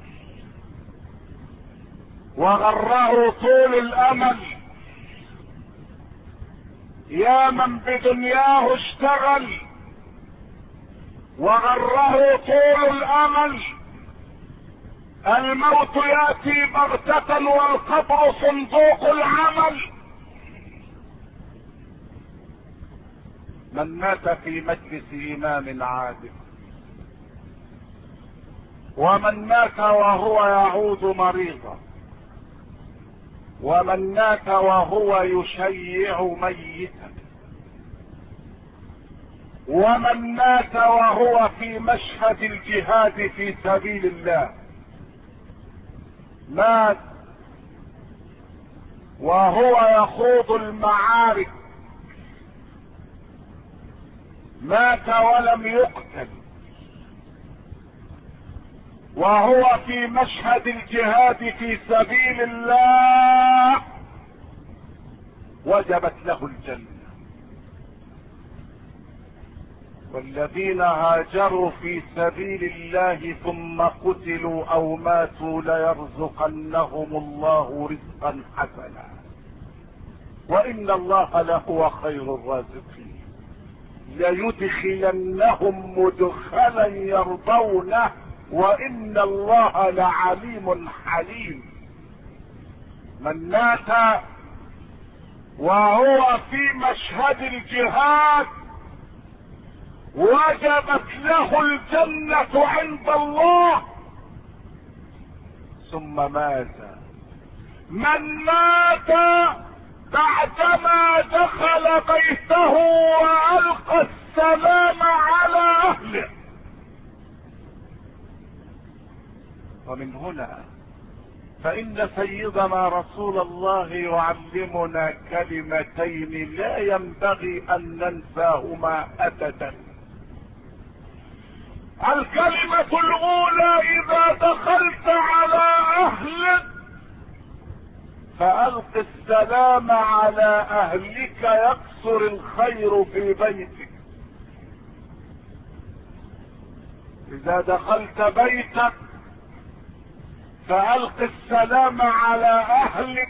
وغره طول الامل، يا من بدنياه اشتغل وغره طول الامل. الموت ياتي بغتة والقبر صندوق العمل. من مات في مجلس امام عادل، ومن مات وهو يعود مريضا، ومن مات وهو يشيع ميتا، ومن مات وهو في مشهد الجهاد في سبيل الله، مات وهو يخوض المعارك، مات ولم يقتل وهو في مشهد الجهاد في سبيل الله، وجبت له الجنة. والذين هاجروا في سبيل الله ثم قتلوا او ماتوا ليرزقنهم الله رزقا حسنا، وان الله لهو خير الرازقين. ليدخلنهم مدخلا يرضونه، وان الله لعليم حليم. من مات وهو في مشهد الجهاد وجبت له الجنة عند الله. ثم ماذا؟ من مات بعدما دخل بيته وألقى السلام على أهله. ومن هنا فإن سيدنا رسول الله يعلمنا كلمتين لا ينبغي أن ننساهما أبدا. الكلمة الأولى: إذا دخلت على أهلك فألق السلام على أهلك يكثر الخير في بيتك. إذا دخلت بيتك فألق السلام على أهلك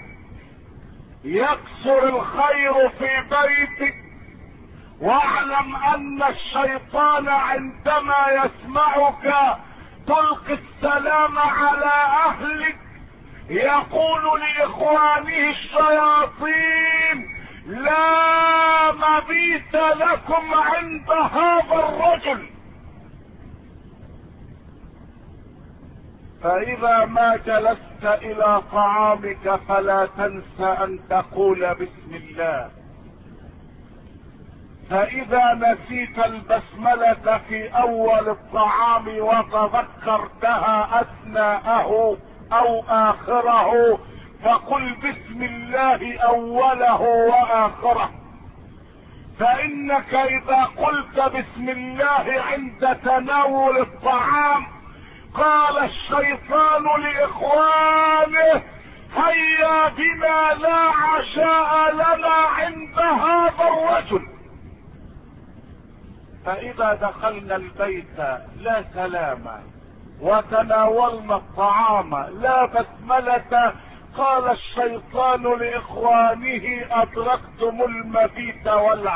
يكثر الخير في بيتك. واعلم ان الشيطان عندما يسمعك تلقي السلام على اهلك يقول لاخوانه الشياطين: لا مبيت لكم عند هذا الرجل. فاذا ما جلست الى طعامك فلا تنسى ان تقول بسم الله. فاذا نسيت البسملة في اول الطعام وتذكرتها اثناءه او اخره فقل بسم الله اوله واخره. فانك اذا قلت بسم الله عند تناول الطعام قال الشيطان لاخوانه: هيا بنا لا عشاء لنا عند هذا الرجل. فاذا دخلنا البيت لا سلام وتناولنا الطعام لا بسملة قال الشيطان لاخوانه: ادركتم المبيت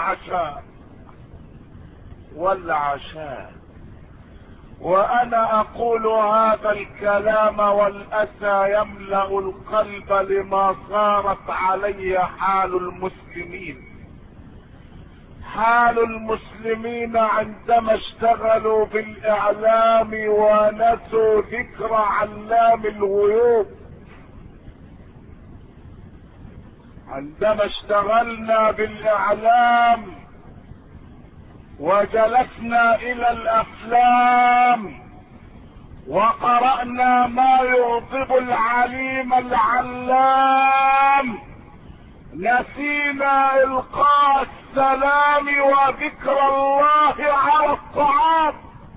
والعشاء. وانا اقول هذا الكلام والاسى يملأ القلب لما صارت عليه حال المسلمين. حال المسلمين عندما اشتغلوا بالاعلام ونسوا ذكر علام الغيوب. عندما اشتغلنا بالاعلام وجلسنا الى الافلام وقرأنا ما يغضب العليم العلام نسينا القاء السلام وذكر الله على الطعام.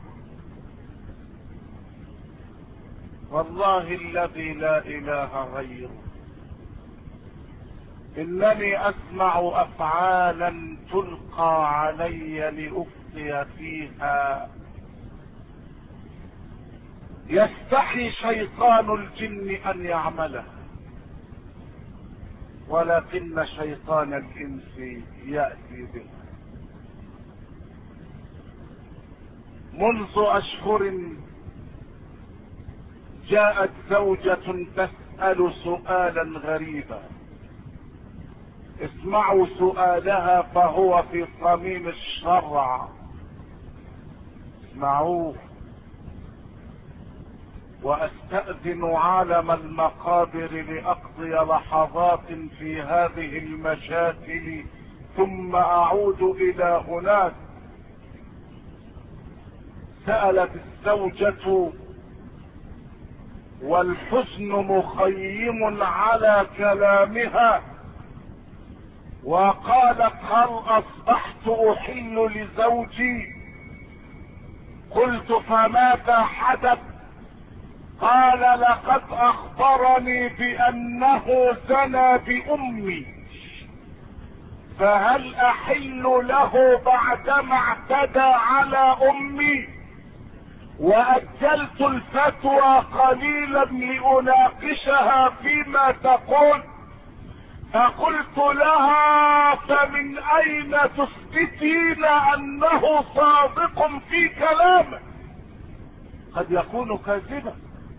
والله الذي لا اله غيره انني اسمع افعالا تلقى علي لافتي فيها يستحي شيطان الجن ان يعملها، ولكن شيطان الانس يأتي بها. منذ اشهر جاءت زوجة تسأل سؤالا غريبا. اسمعوا سؤالها فهو في صميم الشرع، اسمعوه. واستأذن عالم المقابر لأقضي لحظات في هذه المشاكل ثم اعود الى هناك. سألت الزوجة والحزن مخيم على كلامها وقالت: هل اصبحت احل لزوجي؟ قلت: فماذا حدث؟ قال: لقد اخبرني بانه زنى بامي، فهل احل له بعدما اعتدى على امي؟ واجلت الفتوى قليلا لاناقشها فيما تقول، فقلت لها: فمن اين تثبتين انه صادق في كلامه؟ قد يكون كاذبا،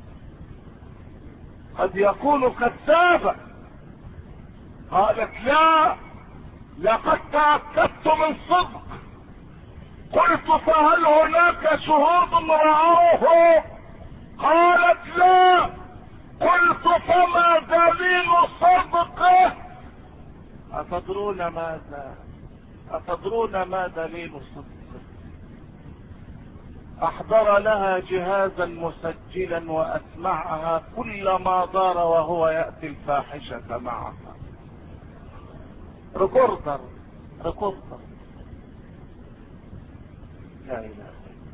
قد يكون كذابا. قالت: لا، لقد تأكدت من صدق. قلت: فهل هناك شهود رأوه؟ قالت: لا. قلت: فما دليل صدقه؟ أتدرون ما دليل صدقه؟ احضر لها جهازا مسجلا واسمعها كلما دار وهو يأتي الفاحشة معها. ريكوردر. لا اله.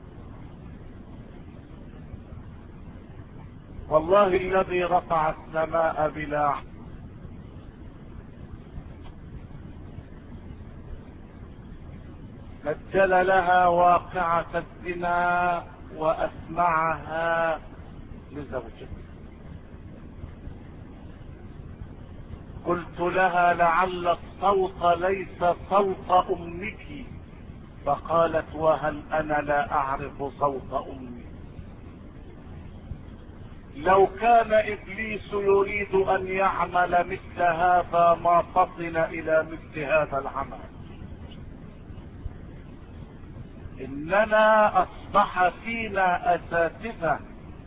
والله الذي رفع السماء بلا سجل لها واقعة الزنا واسمعها لزوجها. قلت لها: لعل الصوت ليس صوت امك. فقالت: وهل انا لا اعرف صوت امي؟ لو كان ابليس يريد ان يعمل مثل هذا ما فطن الى مثل هذا العمل. اننا اصبح فينا اساتذة،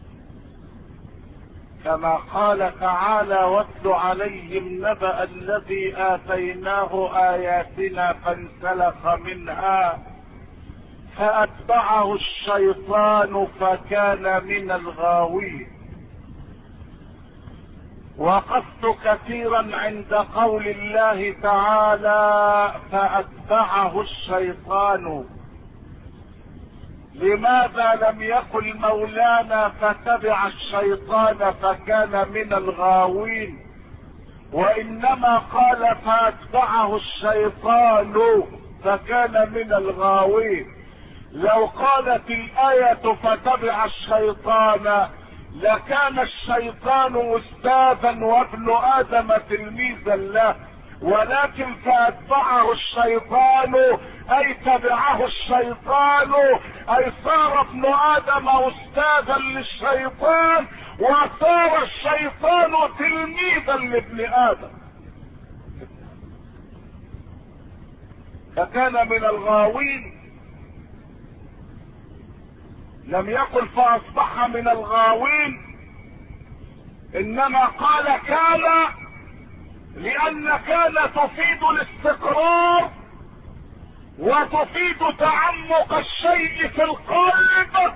كما قال تعالى: واتل عليهم نبأ الذي آتيناه آياتنا فانسلخ منها فأتبعه الشيطان فكان من الغاوين. وقفت كثيرا عند قول الله تعالى: فأتبعه الشيطان. لماذا لم يقل مولانا فتبع الشيطان فكان من الغاوين، وانما قال فاتبعه الشيطان فكان من الغاوين؟ لو قالت الآية فتبع الشيطان لكان الشيطان استاذا وابن ادم تلميذا له، ولكن فاتبعه الشيطان اي تبعه الشيطان اي صار ابن ادم استاذا للشيطان وصار الشيطان تلميذا لابن ادم، فكان من الغاوين. لم يقل فاصبح من الغاوين، انما قال كان، لان كان تفيد الاستقرار وتفيد تعمق الشيء في القلب.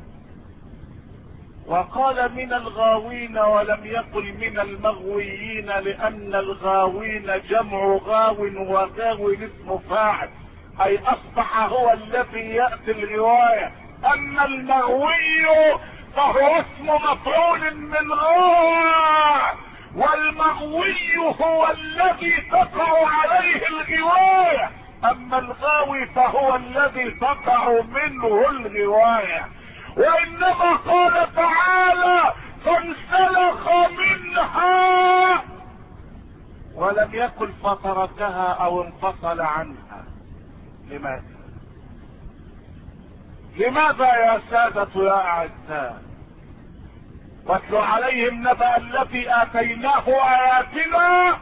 وقال من الغاوين ولم يقل من المغويين، لان الغاوين جمع غاو، وغاو اسم فاعل اي اصبح هو الذي يأتي الرواية. اما المغوي فهو اسم مفعول من غاو، والمغوي هو الذي تقع عليه الغواية، اما الغاوي فهو الذي تقع منه الغواية. وانما قال تعالى فانسلخ منها، ولم يقل فتركها او انفصل عنها. لماذا؟ لماذا يا سادة يا اعزاء؟ واتل عليهم نبأ الذي اتيناه اياتنا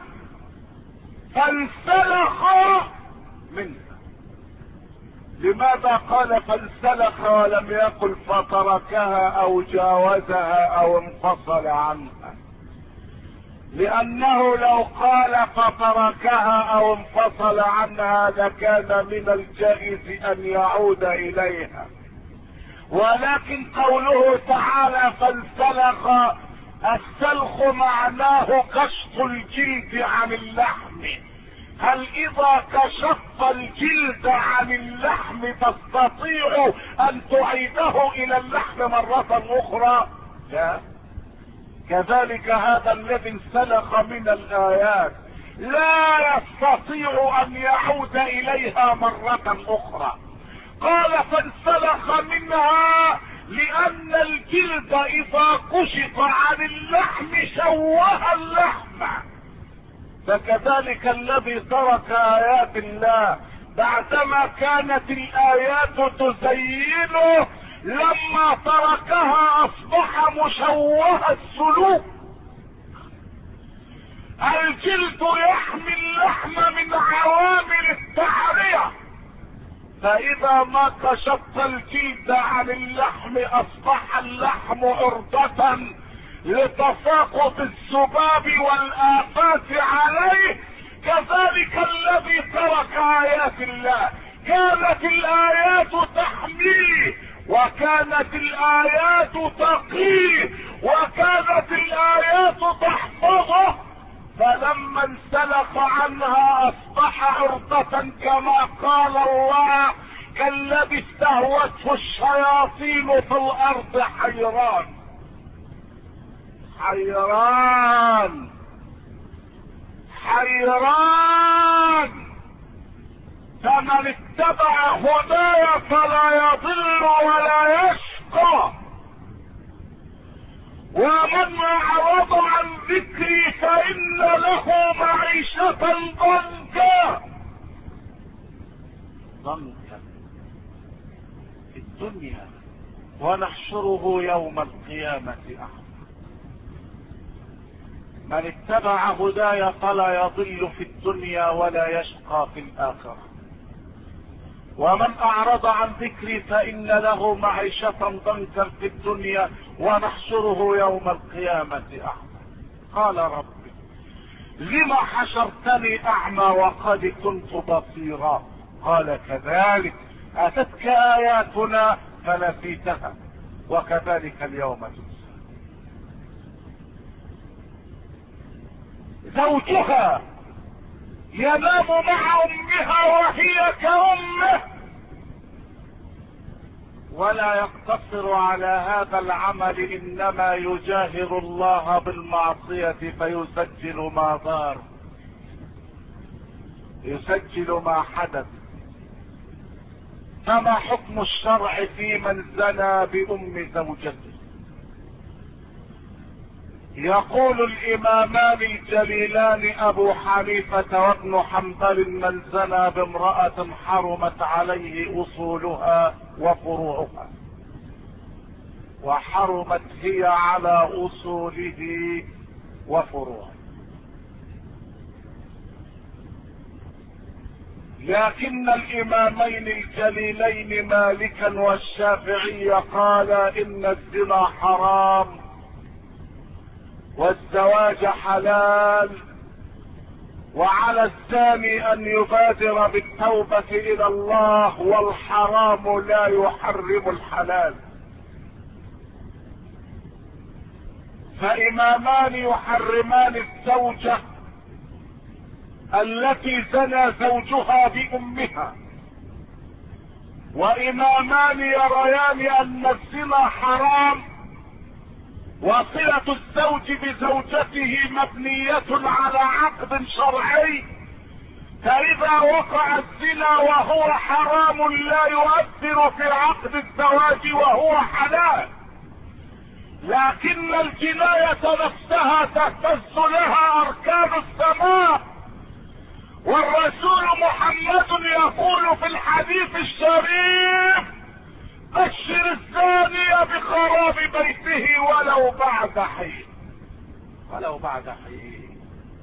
فانسلخ منها. لماذا قال فانسلخ ولم يقل فتركها او جاوزها او انفصل عنها؟ لانه لو قال فتركها او انفصل عنها لكان من الجائز ان يعود اليها، ولكن قوله تعالى فانسلخ، السلخ معناه كشف الجلد عن اللحم. هل اذا كشفت الجلد عن اللحم تستطيع ان تعيده الى اللحم مرة اخرى؟ لا. كذلك هذا الذي انسلخ من الايات لا يستطيع ان يعود اليها مرة اخرى. قال فانسلخ منها لان الجلد اذا كشف عن اللحم شوه اللحم. فكذلك الذي ترك ايات الله بعدما كانت الايات تزينه، لما تركها اصبح مشوه السلوك. الجلد يحمي اللحم من عوامل التعرية، فاذا ما كشفت الجلد عن اللحم اصبح اللحم عرضة لتساقط الذباب والآفات عليه. كذلك الذي ترك آيات الله، كانت الآيات تحميه، وكانت الآيات تقيه، وكانت الآيات تحفظه، فلما انسلخ عنها اصبح عرضة كما قال الله كالذي استهوته الشياطين في الارض حيران. حيران حيران. فمن اتبع هداي فلا يضل ولا يشقى، ومن اعرض عن ذكري فان له معيشة ضنكا. ضنكا في الدنيا ونحشره يوم القيامة أعمى. من اتبع هداي فلا يضل في الدنيا ولا يشقى في الآخرة، ومن اعرض عن ذكري فان له معيشة ضنكا في الدنيا ونحشره يوم القيامة اعمى. قال ربي لم حشرتني اعمى وقد كنت بصيرا؟ قال كذلك اتتك اياتنا فنسيتها وكذلك اليوم تنسى. زوجها ينام مع امها وهي كأمه، ولا يقتصر على هذا العمل، انما يجاهر الله بالمعصية فيسجل ما دار، يسجل ما حدث. فما حكم الشرع في من زنى بأم زوجته؟ يقول الامامان الجليلان ابو حنيفة وابن حنبل من زنى بامرأة حرمت عليه اصولها وفروعها، وحرمت هي على اصوله وفروعه. لكن الامامين الجليلين مالكا والشافعي قال ان الزنا حرام والزواج حلال، وعلى الزاني ان يبادر بالتوبة الى الله، والحرام لا يحرم الحلال. فامامان يحرمان الزوجة التي زنى زوجها بامها، وامامان يريان ان الزنا حرام، وصلة الزوج بزوجته مبنية على عقد شرعي، فاذا وقع الزنا وهو حرام لا يؤثر في عقد الزواج وهو حلال، لكن الجناية نفسها تهتز لها اركان السماء. والرسول محمد يقول في الحديث الشريف بخراب بيته ولو بعد حين، ولو بعد حين.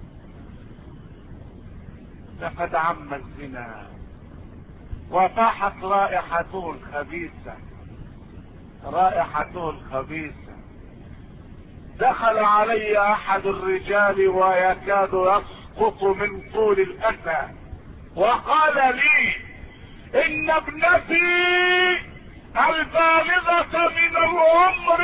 لقد عم الزنا وفاحت رائحته الخبيثة، رائحته الخبيثة. دخل علي احد الرجال ويكاد يسقط من طول الاسى، وقال لي ان ابنتي البالغة من العمر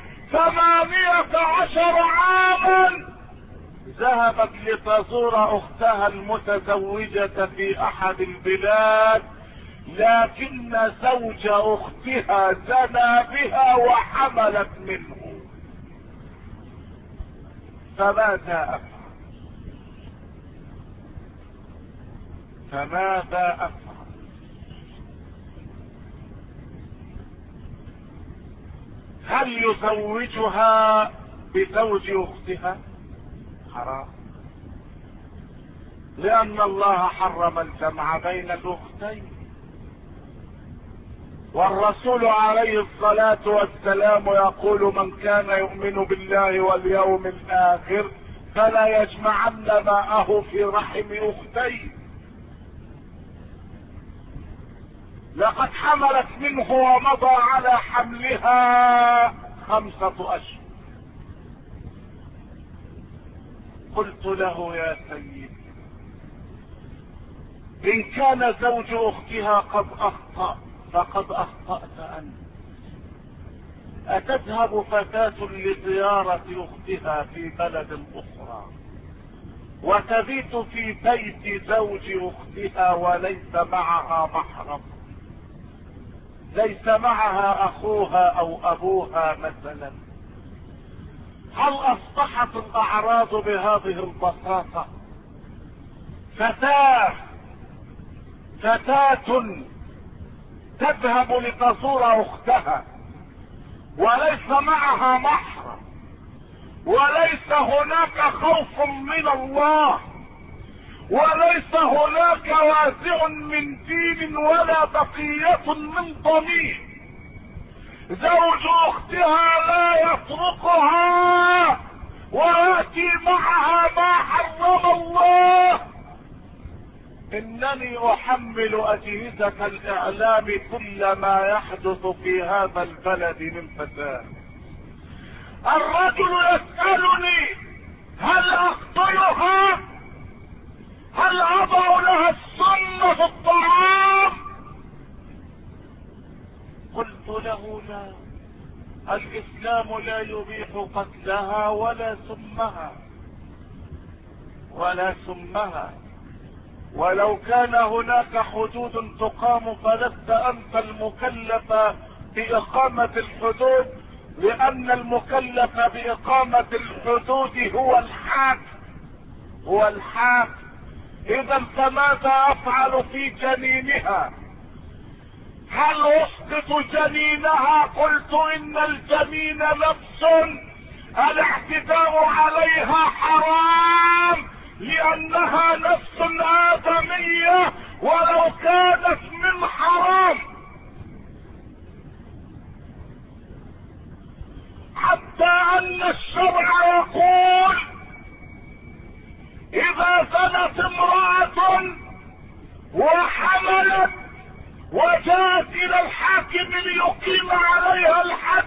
18 عاما ذهبت لتزور اختها المتزوجة في احد البلاد، لكن زوج اختها زنى بها وحملت منه. فماذا افعل؟ فماذا افعل؟ هل يزوجها بزوج اختها؟ حرام، لان الله حرم الجمع بين الاختين، والرسول عليه الصلاة والسلام يقول من كان يؤمن بالله واليوم الاخر فلا يجمعن ماءه في رحم اختيه. لقد حملت منه ومضى على حملها 5 اشهر. قلت له يا سيدي ان كان زوج اختها قد اخطأ فقد اخطأت انت. اتذهب فتاة لزيارة اختها في بلد اخرى وتبيت في بيت زوج اختها وليس معها محرم، ليس معها اخوها او ابوها مثلا؟ هل اصبحت الاعراض بهذه البساطة؟ فتاة تذهب لتزور اختها وليس معها محرم، وليس هناك خوف من الله، وليس هناك وازع من دين ولا بقية من ضمير. زوج اختها لا يتركها ويأتي معها ما حرم الله. انني احمل اجهزة الاعلام كل ما يحدث في هذا البلد من فساد. الرجل يسألني هل اقتلها؟ هل اضع لها السم في الطعام؟ قلت له لا، الاسلام لا يبيح قتلها ولا سمها، ولو كان هناك حدود تقام فلست انت المكلف باقامة الحدود، لان المكلف باقامة الحدود هو الحاكم. اذا فماذا افعل في جنينها؟ هل اسقط جنينها؟ قلت ان الجنين نفس، الاعتداء عليها حرام لانها نفس ادمية ولو كانت من حرام. حتى ان الشرع يقول اذا زنت امرأة وحملت وجاءت الى الحاكم ليقيم عليها الحد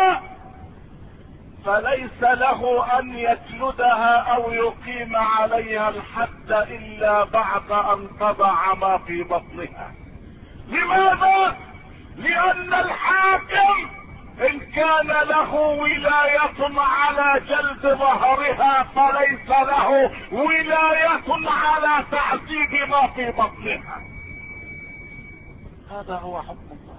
فليس له ان يجلدها او يقيم عليها الحد الا بعد ان تضع ما في بطنها. لماذا؟ لان الحاكم ان كان له ولاية على جلد ظهرها فليس له ولاية على تعذيب ما في بطنها. هذا هو حكم الله.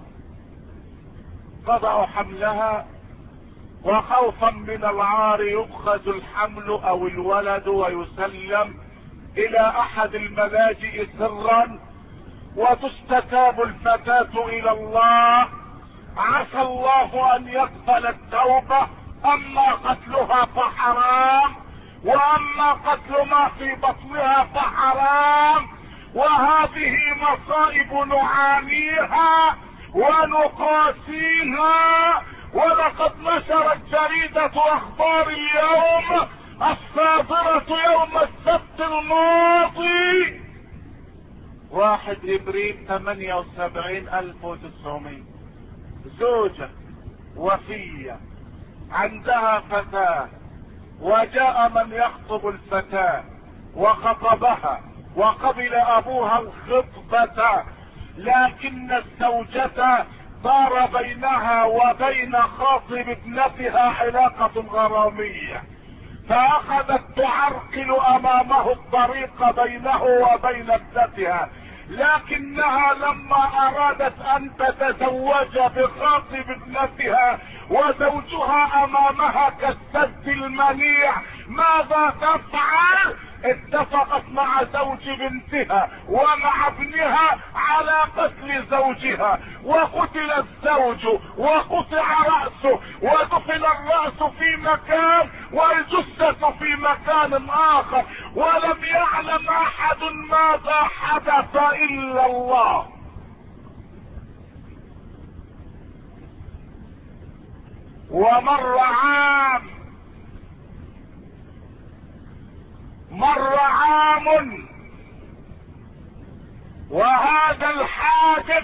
تضع حملها وخوفا من العار يؤخذ الحمل او الولد ويسلم الى احد الملاجئ سرا وتستتاب الفتاة الى الله، عسى الله ان يقبل التوبة. اما قتلها فحرام، واما قتل ما في بطنها فحرام، وهذه مصائب نعانيها ونقاسيها ولقد نشرت جريدة اخبار اليوم الصادرة يوم السبت الماضي 1 ابريل 78,900 زوجة وفية عندها فتاة، وجاء من يخطب الفتاة وخطبها وقبل ابوها الخطبة، لكن الزوجة دار بينها وبين خاطب ابنتها علاقة غرامية، فاخذت تعرقل امامه الطريق بينه وبين ابنتها، لكنها لما ارادت ان تتزوج بخاطب ابنتها وزوجها امامها كالسد المنيع، ماذا تفعل؟ اتفقت مع زوج بنتها ومع ابنها على قتل زوجها، وقتل الزوج وقطع رأسه ودفن الرأس في مكان والجثة في مكان اخر، ولم يعلم احد ماذا حدث الا الله. ومر عام وهذا الحادث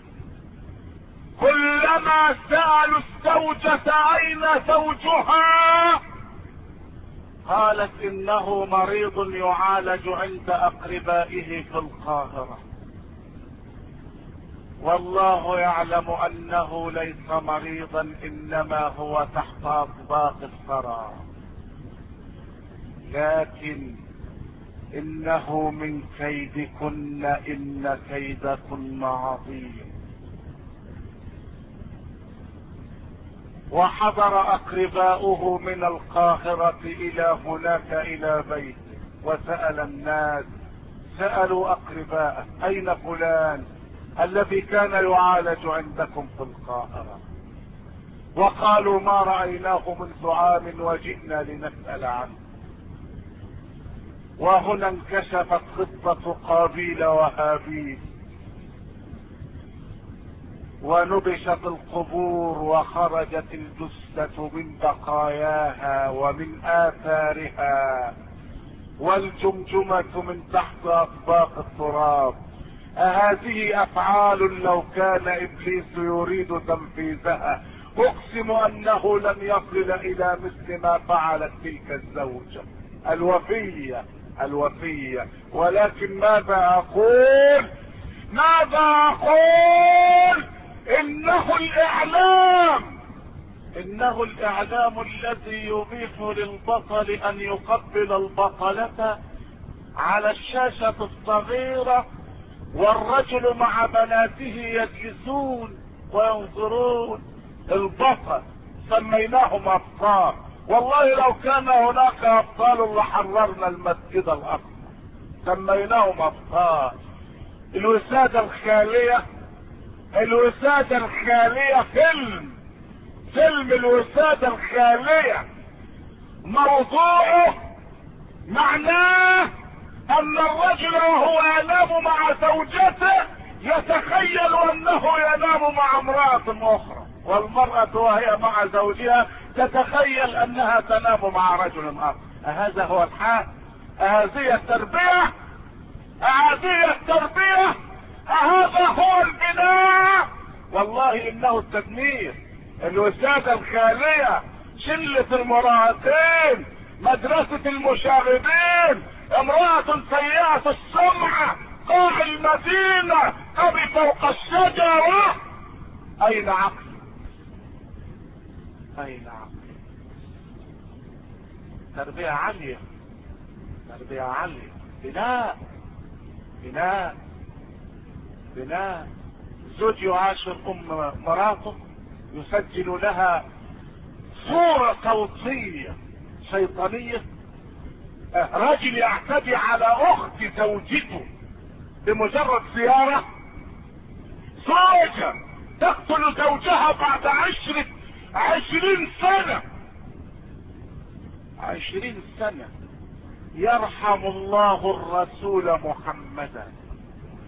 كلما سألوا الزوجة اين زوجها قالت انه مريض يعالج عند اقربائه في القاهرة، والله يعلم انه ليس مريضا انما هو تحت اطباق الثرى، لكن انه من كيدكن ان كيدكن عظيم. وحضر اقرباؤه من القاهرة الى هناك الى بيته وسأل الناس، سألوا اقرباءه اين فلان الذي كان يعالج عندكم في القاهرة، وقالوا ما رأيناه منذ عام وجئنا لنسأل عنه. وهنا انكشفت خطة قابيل وهابيل، ونبشت القبور وخرجت الجثة من بقاياها ومن آثارها، والجمجمة من تحت أطباق التراب. هذه أفعال لو كان إبليس يريد تنفيذها أقسم أنه لن يصل إلى مثل ما فعلت تلك الزوجة الوفية. ولكن ماذا أقول؟ إنه الإعلام الذي يبيح للبطل أن يقبل البطلة على الشاشة الصغيرة، والرجل مع بناته يجلسون وينظرون. البطل سميناهم أبطال، والله لو كان هناك أبطال لحررنا المسجد الأقصى. سميناهم أبطال. الوسادة الخالية فيلم الوسادة الخالية موضوعه معناه ان الرجل وهو ينام مع زوجته يتخيل انه ينام مع امرأة اخرى، والمرأة وهي مع زوجها تتخيل انها تنام مع رجل اخر. هذا هو الحال؟ هذه التربية؟ هذا هو البناء؟ والله انه التدمير. الوسادة الخالية، شلة المراهقين، مدرسة المشاغبين، امرأة سيئة السمعة، قاع المدينة، ابي فوق الشجرة. اين عقل؟ تربية عالية. بناء. زوج يعاشر مراته، يسجل لها صورة صوتية شيطانية. رجل يعتدي على اخت زوجته بمجرد زيارة. زوجة تقتل زوجها بعد 20 سنة. يرحم الله الرسول محمدا،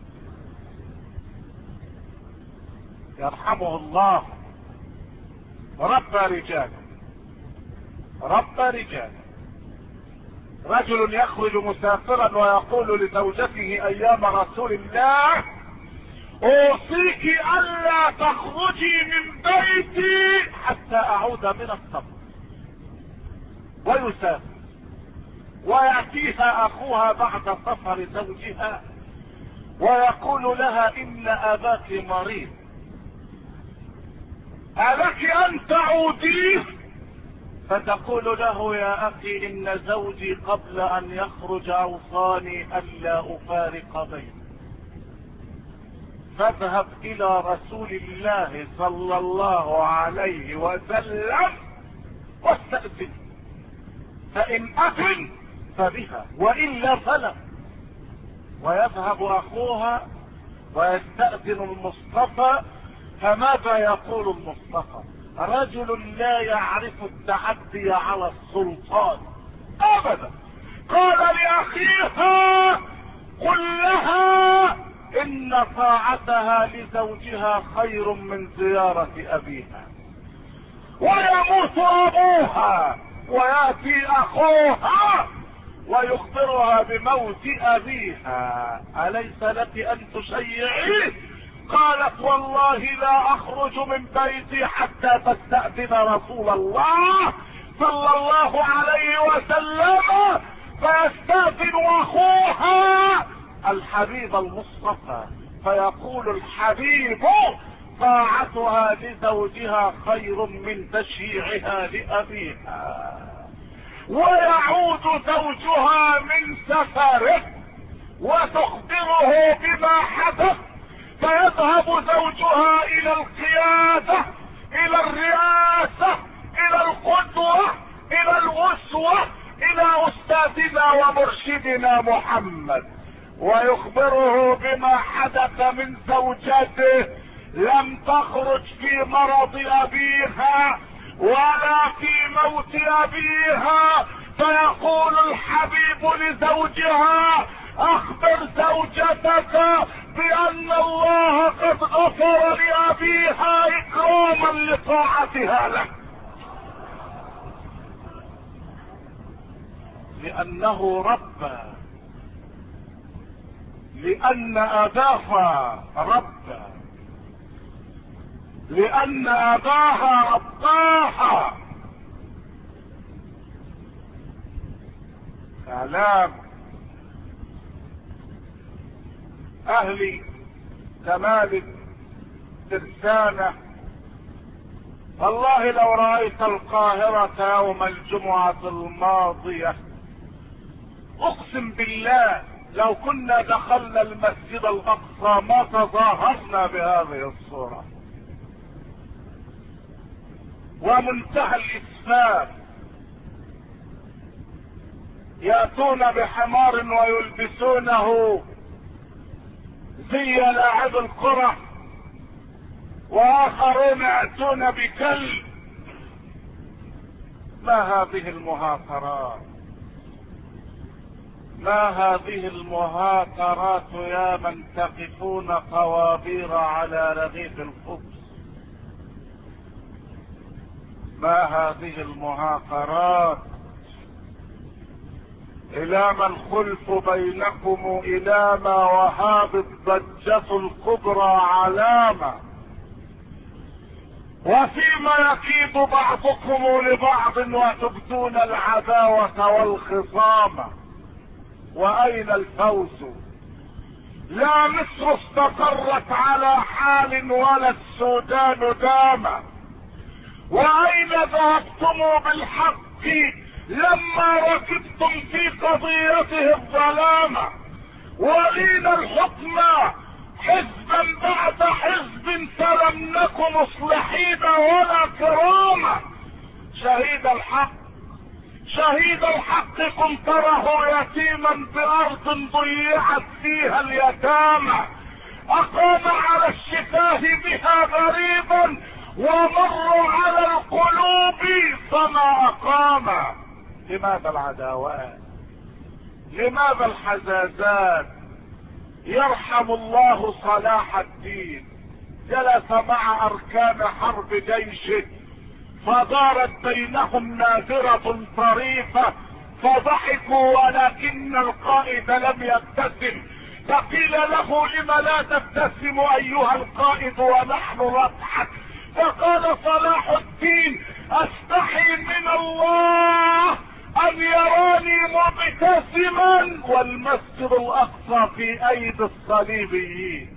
يرحمه الله. ربى رجالا. رجل يخرج مسافرا ويقول لزوجته ايام رسول الله: اوصيك الا تخرجي من بيتي حتى اعود من السفر. ويسافر ويأتيها اخوها بعد سفر زوجها ويقول لها: ان اباك مريض، ألك أن تعوديه؟ فتقول له: يا أخي إن زوجي قبل أن يخرج أوصاني ألا أفارق بيتي، فاذهب إلى رسول الله صلى الله عليه وسلم واستأذن، فإن أذن فبها وإلا فلا. ويذهب أخوها ويستأذن المصطفى. فماذا يقول المصطفى؟ رجل لا يعرف التعدي على السلطان ابدا. قال لاخيها: قل لها ان طاعتها لزوجها خير من زيارة ابيها. ويموت ابوها وياتي اخوها ويخبرها بموت ابيها. اليس لك ان تشيعيه؟ قالت: والله لا اخرج من بيتي حتى تستأذن رسول الله صلى الله عليه وسلم. فيستأذن اخوها الحبيب المصطفى، فيقول الحبيب: طاعتها لزوجها خير من تشييعها لأبيها. ويعود زوجها من سفره وتخبره بما حدث، فيذهب زوجها الى القيادة، الى الرئاسة، الى القدوة، الى الاسوة، الى استاذنا ومرشدنا محمد، ويخبره بما حدث من زوجته. لم تخرج في مرض ابيها ولا في موت ابيها. فيقول الحبيب لزوجها: اخبر زوجتك بان الله قد غفر لابيها اكراما لطاعتها له، لانه ربى، لان اباها ربى، لان اباها رباها. كلام اهلي زمالك ترسانة. والله لو رأيت القاهرة يوم الجمعة الماضية اقسم بالله لو كنا دخلنا المسجد الاقصى ما تظاهرنا بهذه الصورة. ومنتهى الاسفاف، يأتون بحمار ويلبسونه زي لاعب الكرة، واخرون يأتون بكلب. ما هذه المهاترات؟ ما هذه المهاترات يا من تقفون طوابير على رغيف الخبز؟ ما هذه المهاترات؟ الى ما الخلف بينكم الى ما وهاب الضجة الكبرى علامة، وفيما يكيد بعضكم لبعض وتبدون العداوة والخصامة. واين الفوز؟ لا مصر استقرت على حال ولا السودان دام. واين ذهبتم بالحق لما ركبتم في قضيته الظلامة؟ ولينا الحكم حزبا بعد حزب فلم نكن مصلحين ولا كرامة. شهيد الحق كنت تره يتيما بارض ضيعت فيها اليتامى، اقام على الشفاه بها غريبا ومر على القلوب فما اقام. لماذا العداوات؟ لماذا الحزازات؟ يرحم الله صلاح الدين، جلس مع اركان حرب جيشه فدارت بينهم نادرة طريفة فضحكوا ولكن القائد لم يبتسم، فقيل له لم لا تبتسم ايها القائد ونحن نضحك؟ فقال صلاح الدين استحي من الله ان يراني مبتسما والمسجد الاقصى في ايدي الصليبيين.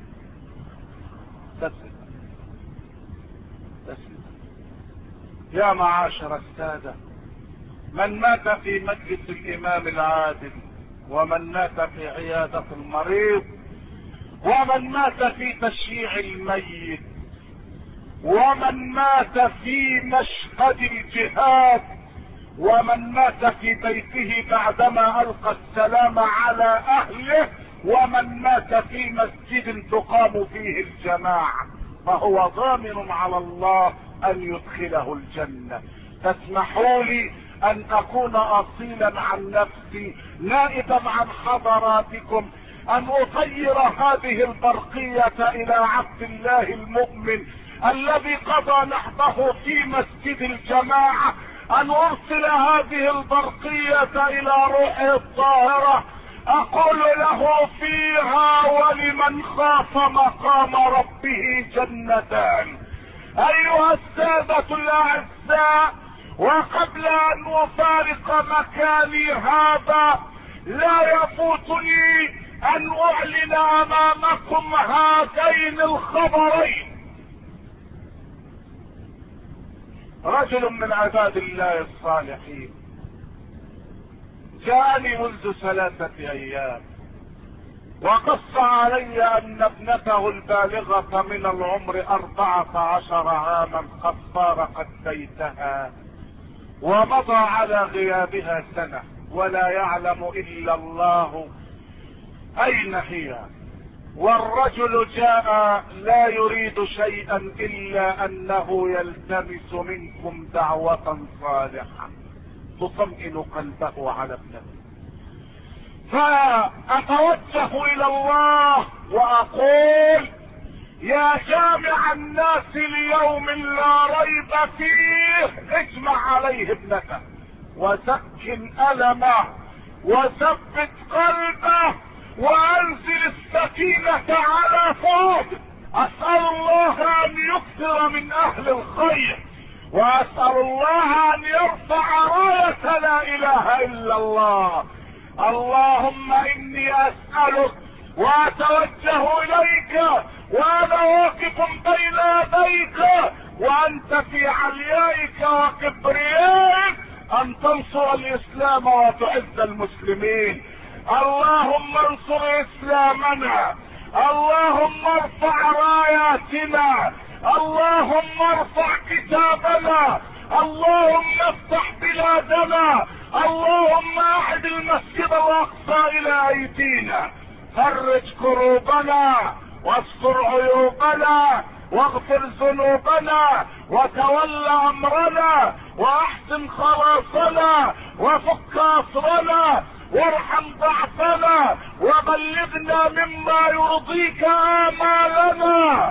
يا معاشر السادة، من مات في مجلس الامام العادل، ومن مات في عيادة المريض، ومن مات في تشييع الميت، ومن مات في مشهد الجهاد، ومن مات في بيته بعدما القى السلام على اهله، ومن مات في مسجد تقام فيه الجماعة، فهو ضامن على الله ان يدخله الجنة. فاسمحوا لي ان اكون اصيلا عن نفسي نائبا عن حضراتكم ان اطير هذه البرقية الى عبد الله المؤمن الذي قضى نحبه في مسجد الجماعة، ان ارسل هذه البرقية الى روحه الطاهرة اقول له فيها ولمن خاف مقام ربه جنتان. ايها السادة الاعزاء، وقبل ان افارق مكاني هذا لا يفوتني ان اعلن امامكم هذين الخبرين. رجل من عباد الله الصالحين جاءني منذ 3 ايام وقص علي ان ابنته البالغة من العمر 14 عاما قد فارقت بيتها ومضى على غيابها سنة ولا يعلم الا الله اين هي، والرجل جاء لا يريد شيئا الا انه يلتمس منكم دعوة صالحة تطمئن قلبه على ابنته. فاتوجه الى الله واقول يا جامع الناس ليوم لا ريب فيه اجمع عليه ابنته وسكن ألمه وثبت قلبه وانزل السكينة على فوق. اسأل الله ان يكثر من اهل الخير، واسأل الله ان يرفع راية لا اله الا الله. اللهم اني اسألك واتوجه اليك وانا واقف بين يديك وانت في عليائك وكبريائك ان تنصر الاسلام وتعز المسلمين. اللهم انصر اسلامنا، اللهم ارفع راياتنا، اللهم ارفع كتابنا، اللهم افتح بلادنا، اللهم اعد المسجد الاقصى الى ايدينا، فرج كروبنا واستر عيوبنا واغفر ذنوبنا وتول امرنا واحسن خلاصنا وفك اسرنا وارحم ضعفنا وبلغنا مما يرضيك آمالنا.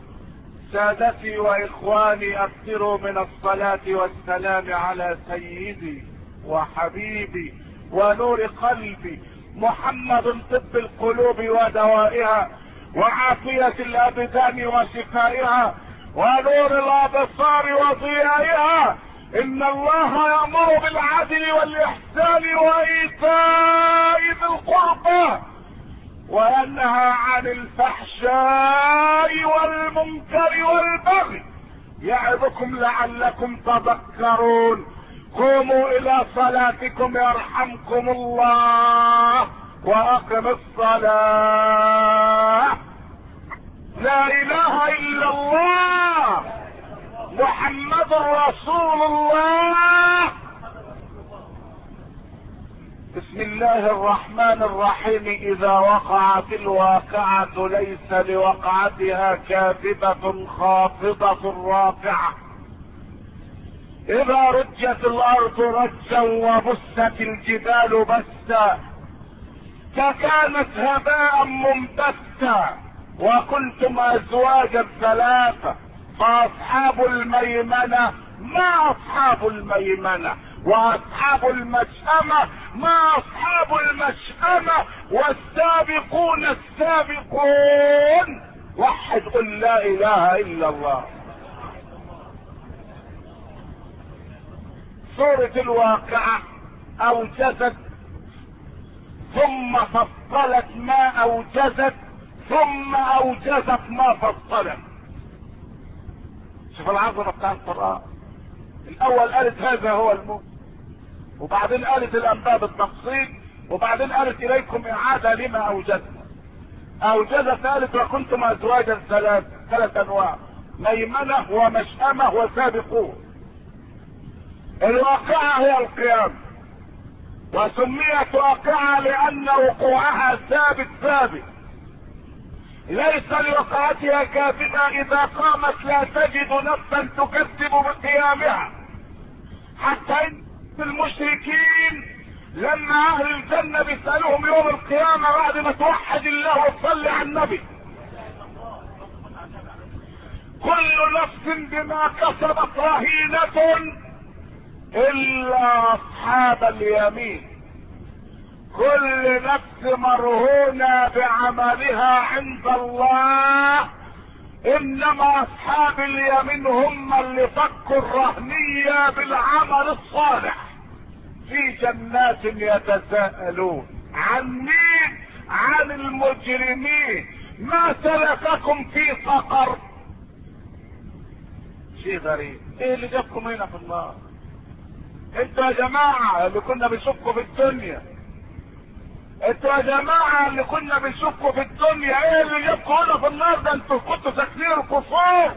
سادتي واخواني، اكثروا من الصلاة والسلام على سيدي وحبيبي ونور قلبي محمد طب القلوب ودوائها وعافية الابدان وشفائها ونور الابصار وضيائها. ان الله يأمر بالعدل والاحسان وايتاء ذي القربى وينهى عن الفحشاء والمنكر والبغي يعظكم لعلكم تذكرون. قوموا الى صلاتكم يرحمكم الله واقم الصلاة. لا اله الا الله محمد رسول الله. بسم الله الرحمن الرحيم. اذا وقعت الواقعة ليس لوقعتها كاذبة خافضة رافعة. اذا رجت الارض رجا وبست الجبال بسا فكانت هباء منبثا وكنتم ازواجا ثلاثة فاصحاب الميمنة ما اصحاب الميمنة، واصحاب المشأمة ما اصحاب المشأمة، والسابقون السابقون. وحد قل لا اله الا الله. سورة الواقعة اوجزت ثم فصلت ما اوجزت ثم اوجزت ما فصلت. شوف العظمة بتاع القرآن. الاول قالت هذا هو الموت، وبعدين قالت الانباء بالتفصيل، وبعدين قالت اليكم اعادة لما اوجدنا. اوجدت قالت وكنتم ازواجا ثلاث انواع، ميمنة ومشأمة وسابقون. الواقعة هي القيامة، وسميت واقعة لان وقوعها ثابت. ليس لوقعتها كاذبة، اذا قامت لا تجد نفسا تكذب بقيامها. حتى ان المشركين لما اهل الجنة بيسألوهم يوم القيامة بعد ما توحد الله وتصلي على النبي، كل نفس بما كسبت رهينة الا اصحاب اليمين. كل نفس مرهونة بعملها عند الله، انما اصحاب اليمين هم اللي فكوا الرهنية بالعمل الصالح. في جنات يتساءلون عن مين؟ عن المجرمين. ما سلككم في سقر؟ شيء غريب. ايه اللي جابكم هنا في النار؟ انتوا يا جماعة اللي كنا بنشكوا في الدنيا، انتوا يا جماعة اللي كنا بنشكوا في الدنيا، ايه اللي جابكم هنا في النار؟ ده انتوا كنتوا ساكنين القصور،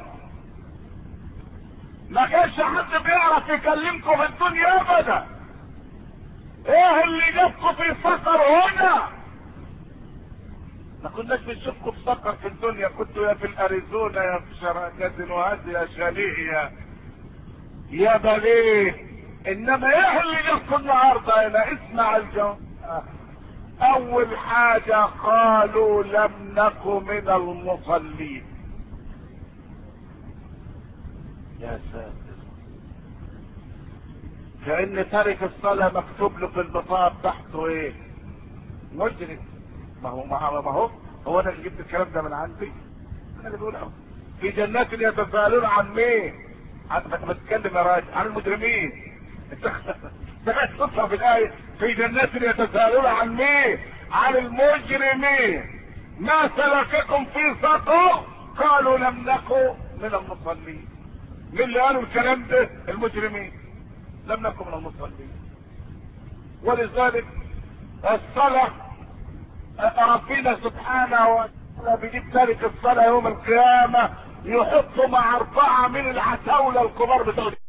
ما كانش حد بيعرف يكلمكم في الدنيا ابدا. ايه اللي جابكم في سقر هنا؟ ما كناش بنشوفكم في سقر في الدنيا، كنتوا يا في الاريزونا يا في شراكات وهدي يا شاليه يا بليه. انما ايه اللي جابكم النهارده هنا؟ اسمع الجواب. اول حاجة قالوا لم نك من المصلين. يا ساتر، كأن تارك الصلاة مكتوب له في البطاقة بتاعته ايه؟ مجرم. ما هو انا اللي جبت الكلام ده من عندي؟ انا اللي بقول اهو. في جنات يتساءلون عن مين؟ بتتكلم يا راجل عن المجرمين. سمعت قصة في الآية في جنات يتساءلون عن مين؟ عن المجرمين. ما سلككم في سقر؟ قالوا لم نكن من المصلين. مين اللي قالوا الكلام ده؟ المجرمين. لم نكن من المصلين. ولذلك الصلاة ربنا سبحانه وتعالى بيجيب تارك الصلاة يوم القيامة يحطه مع 4 من العتاولة الكبار بتوع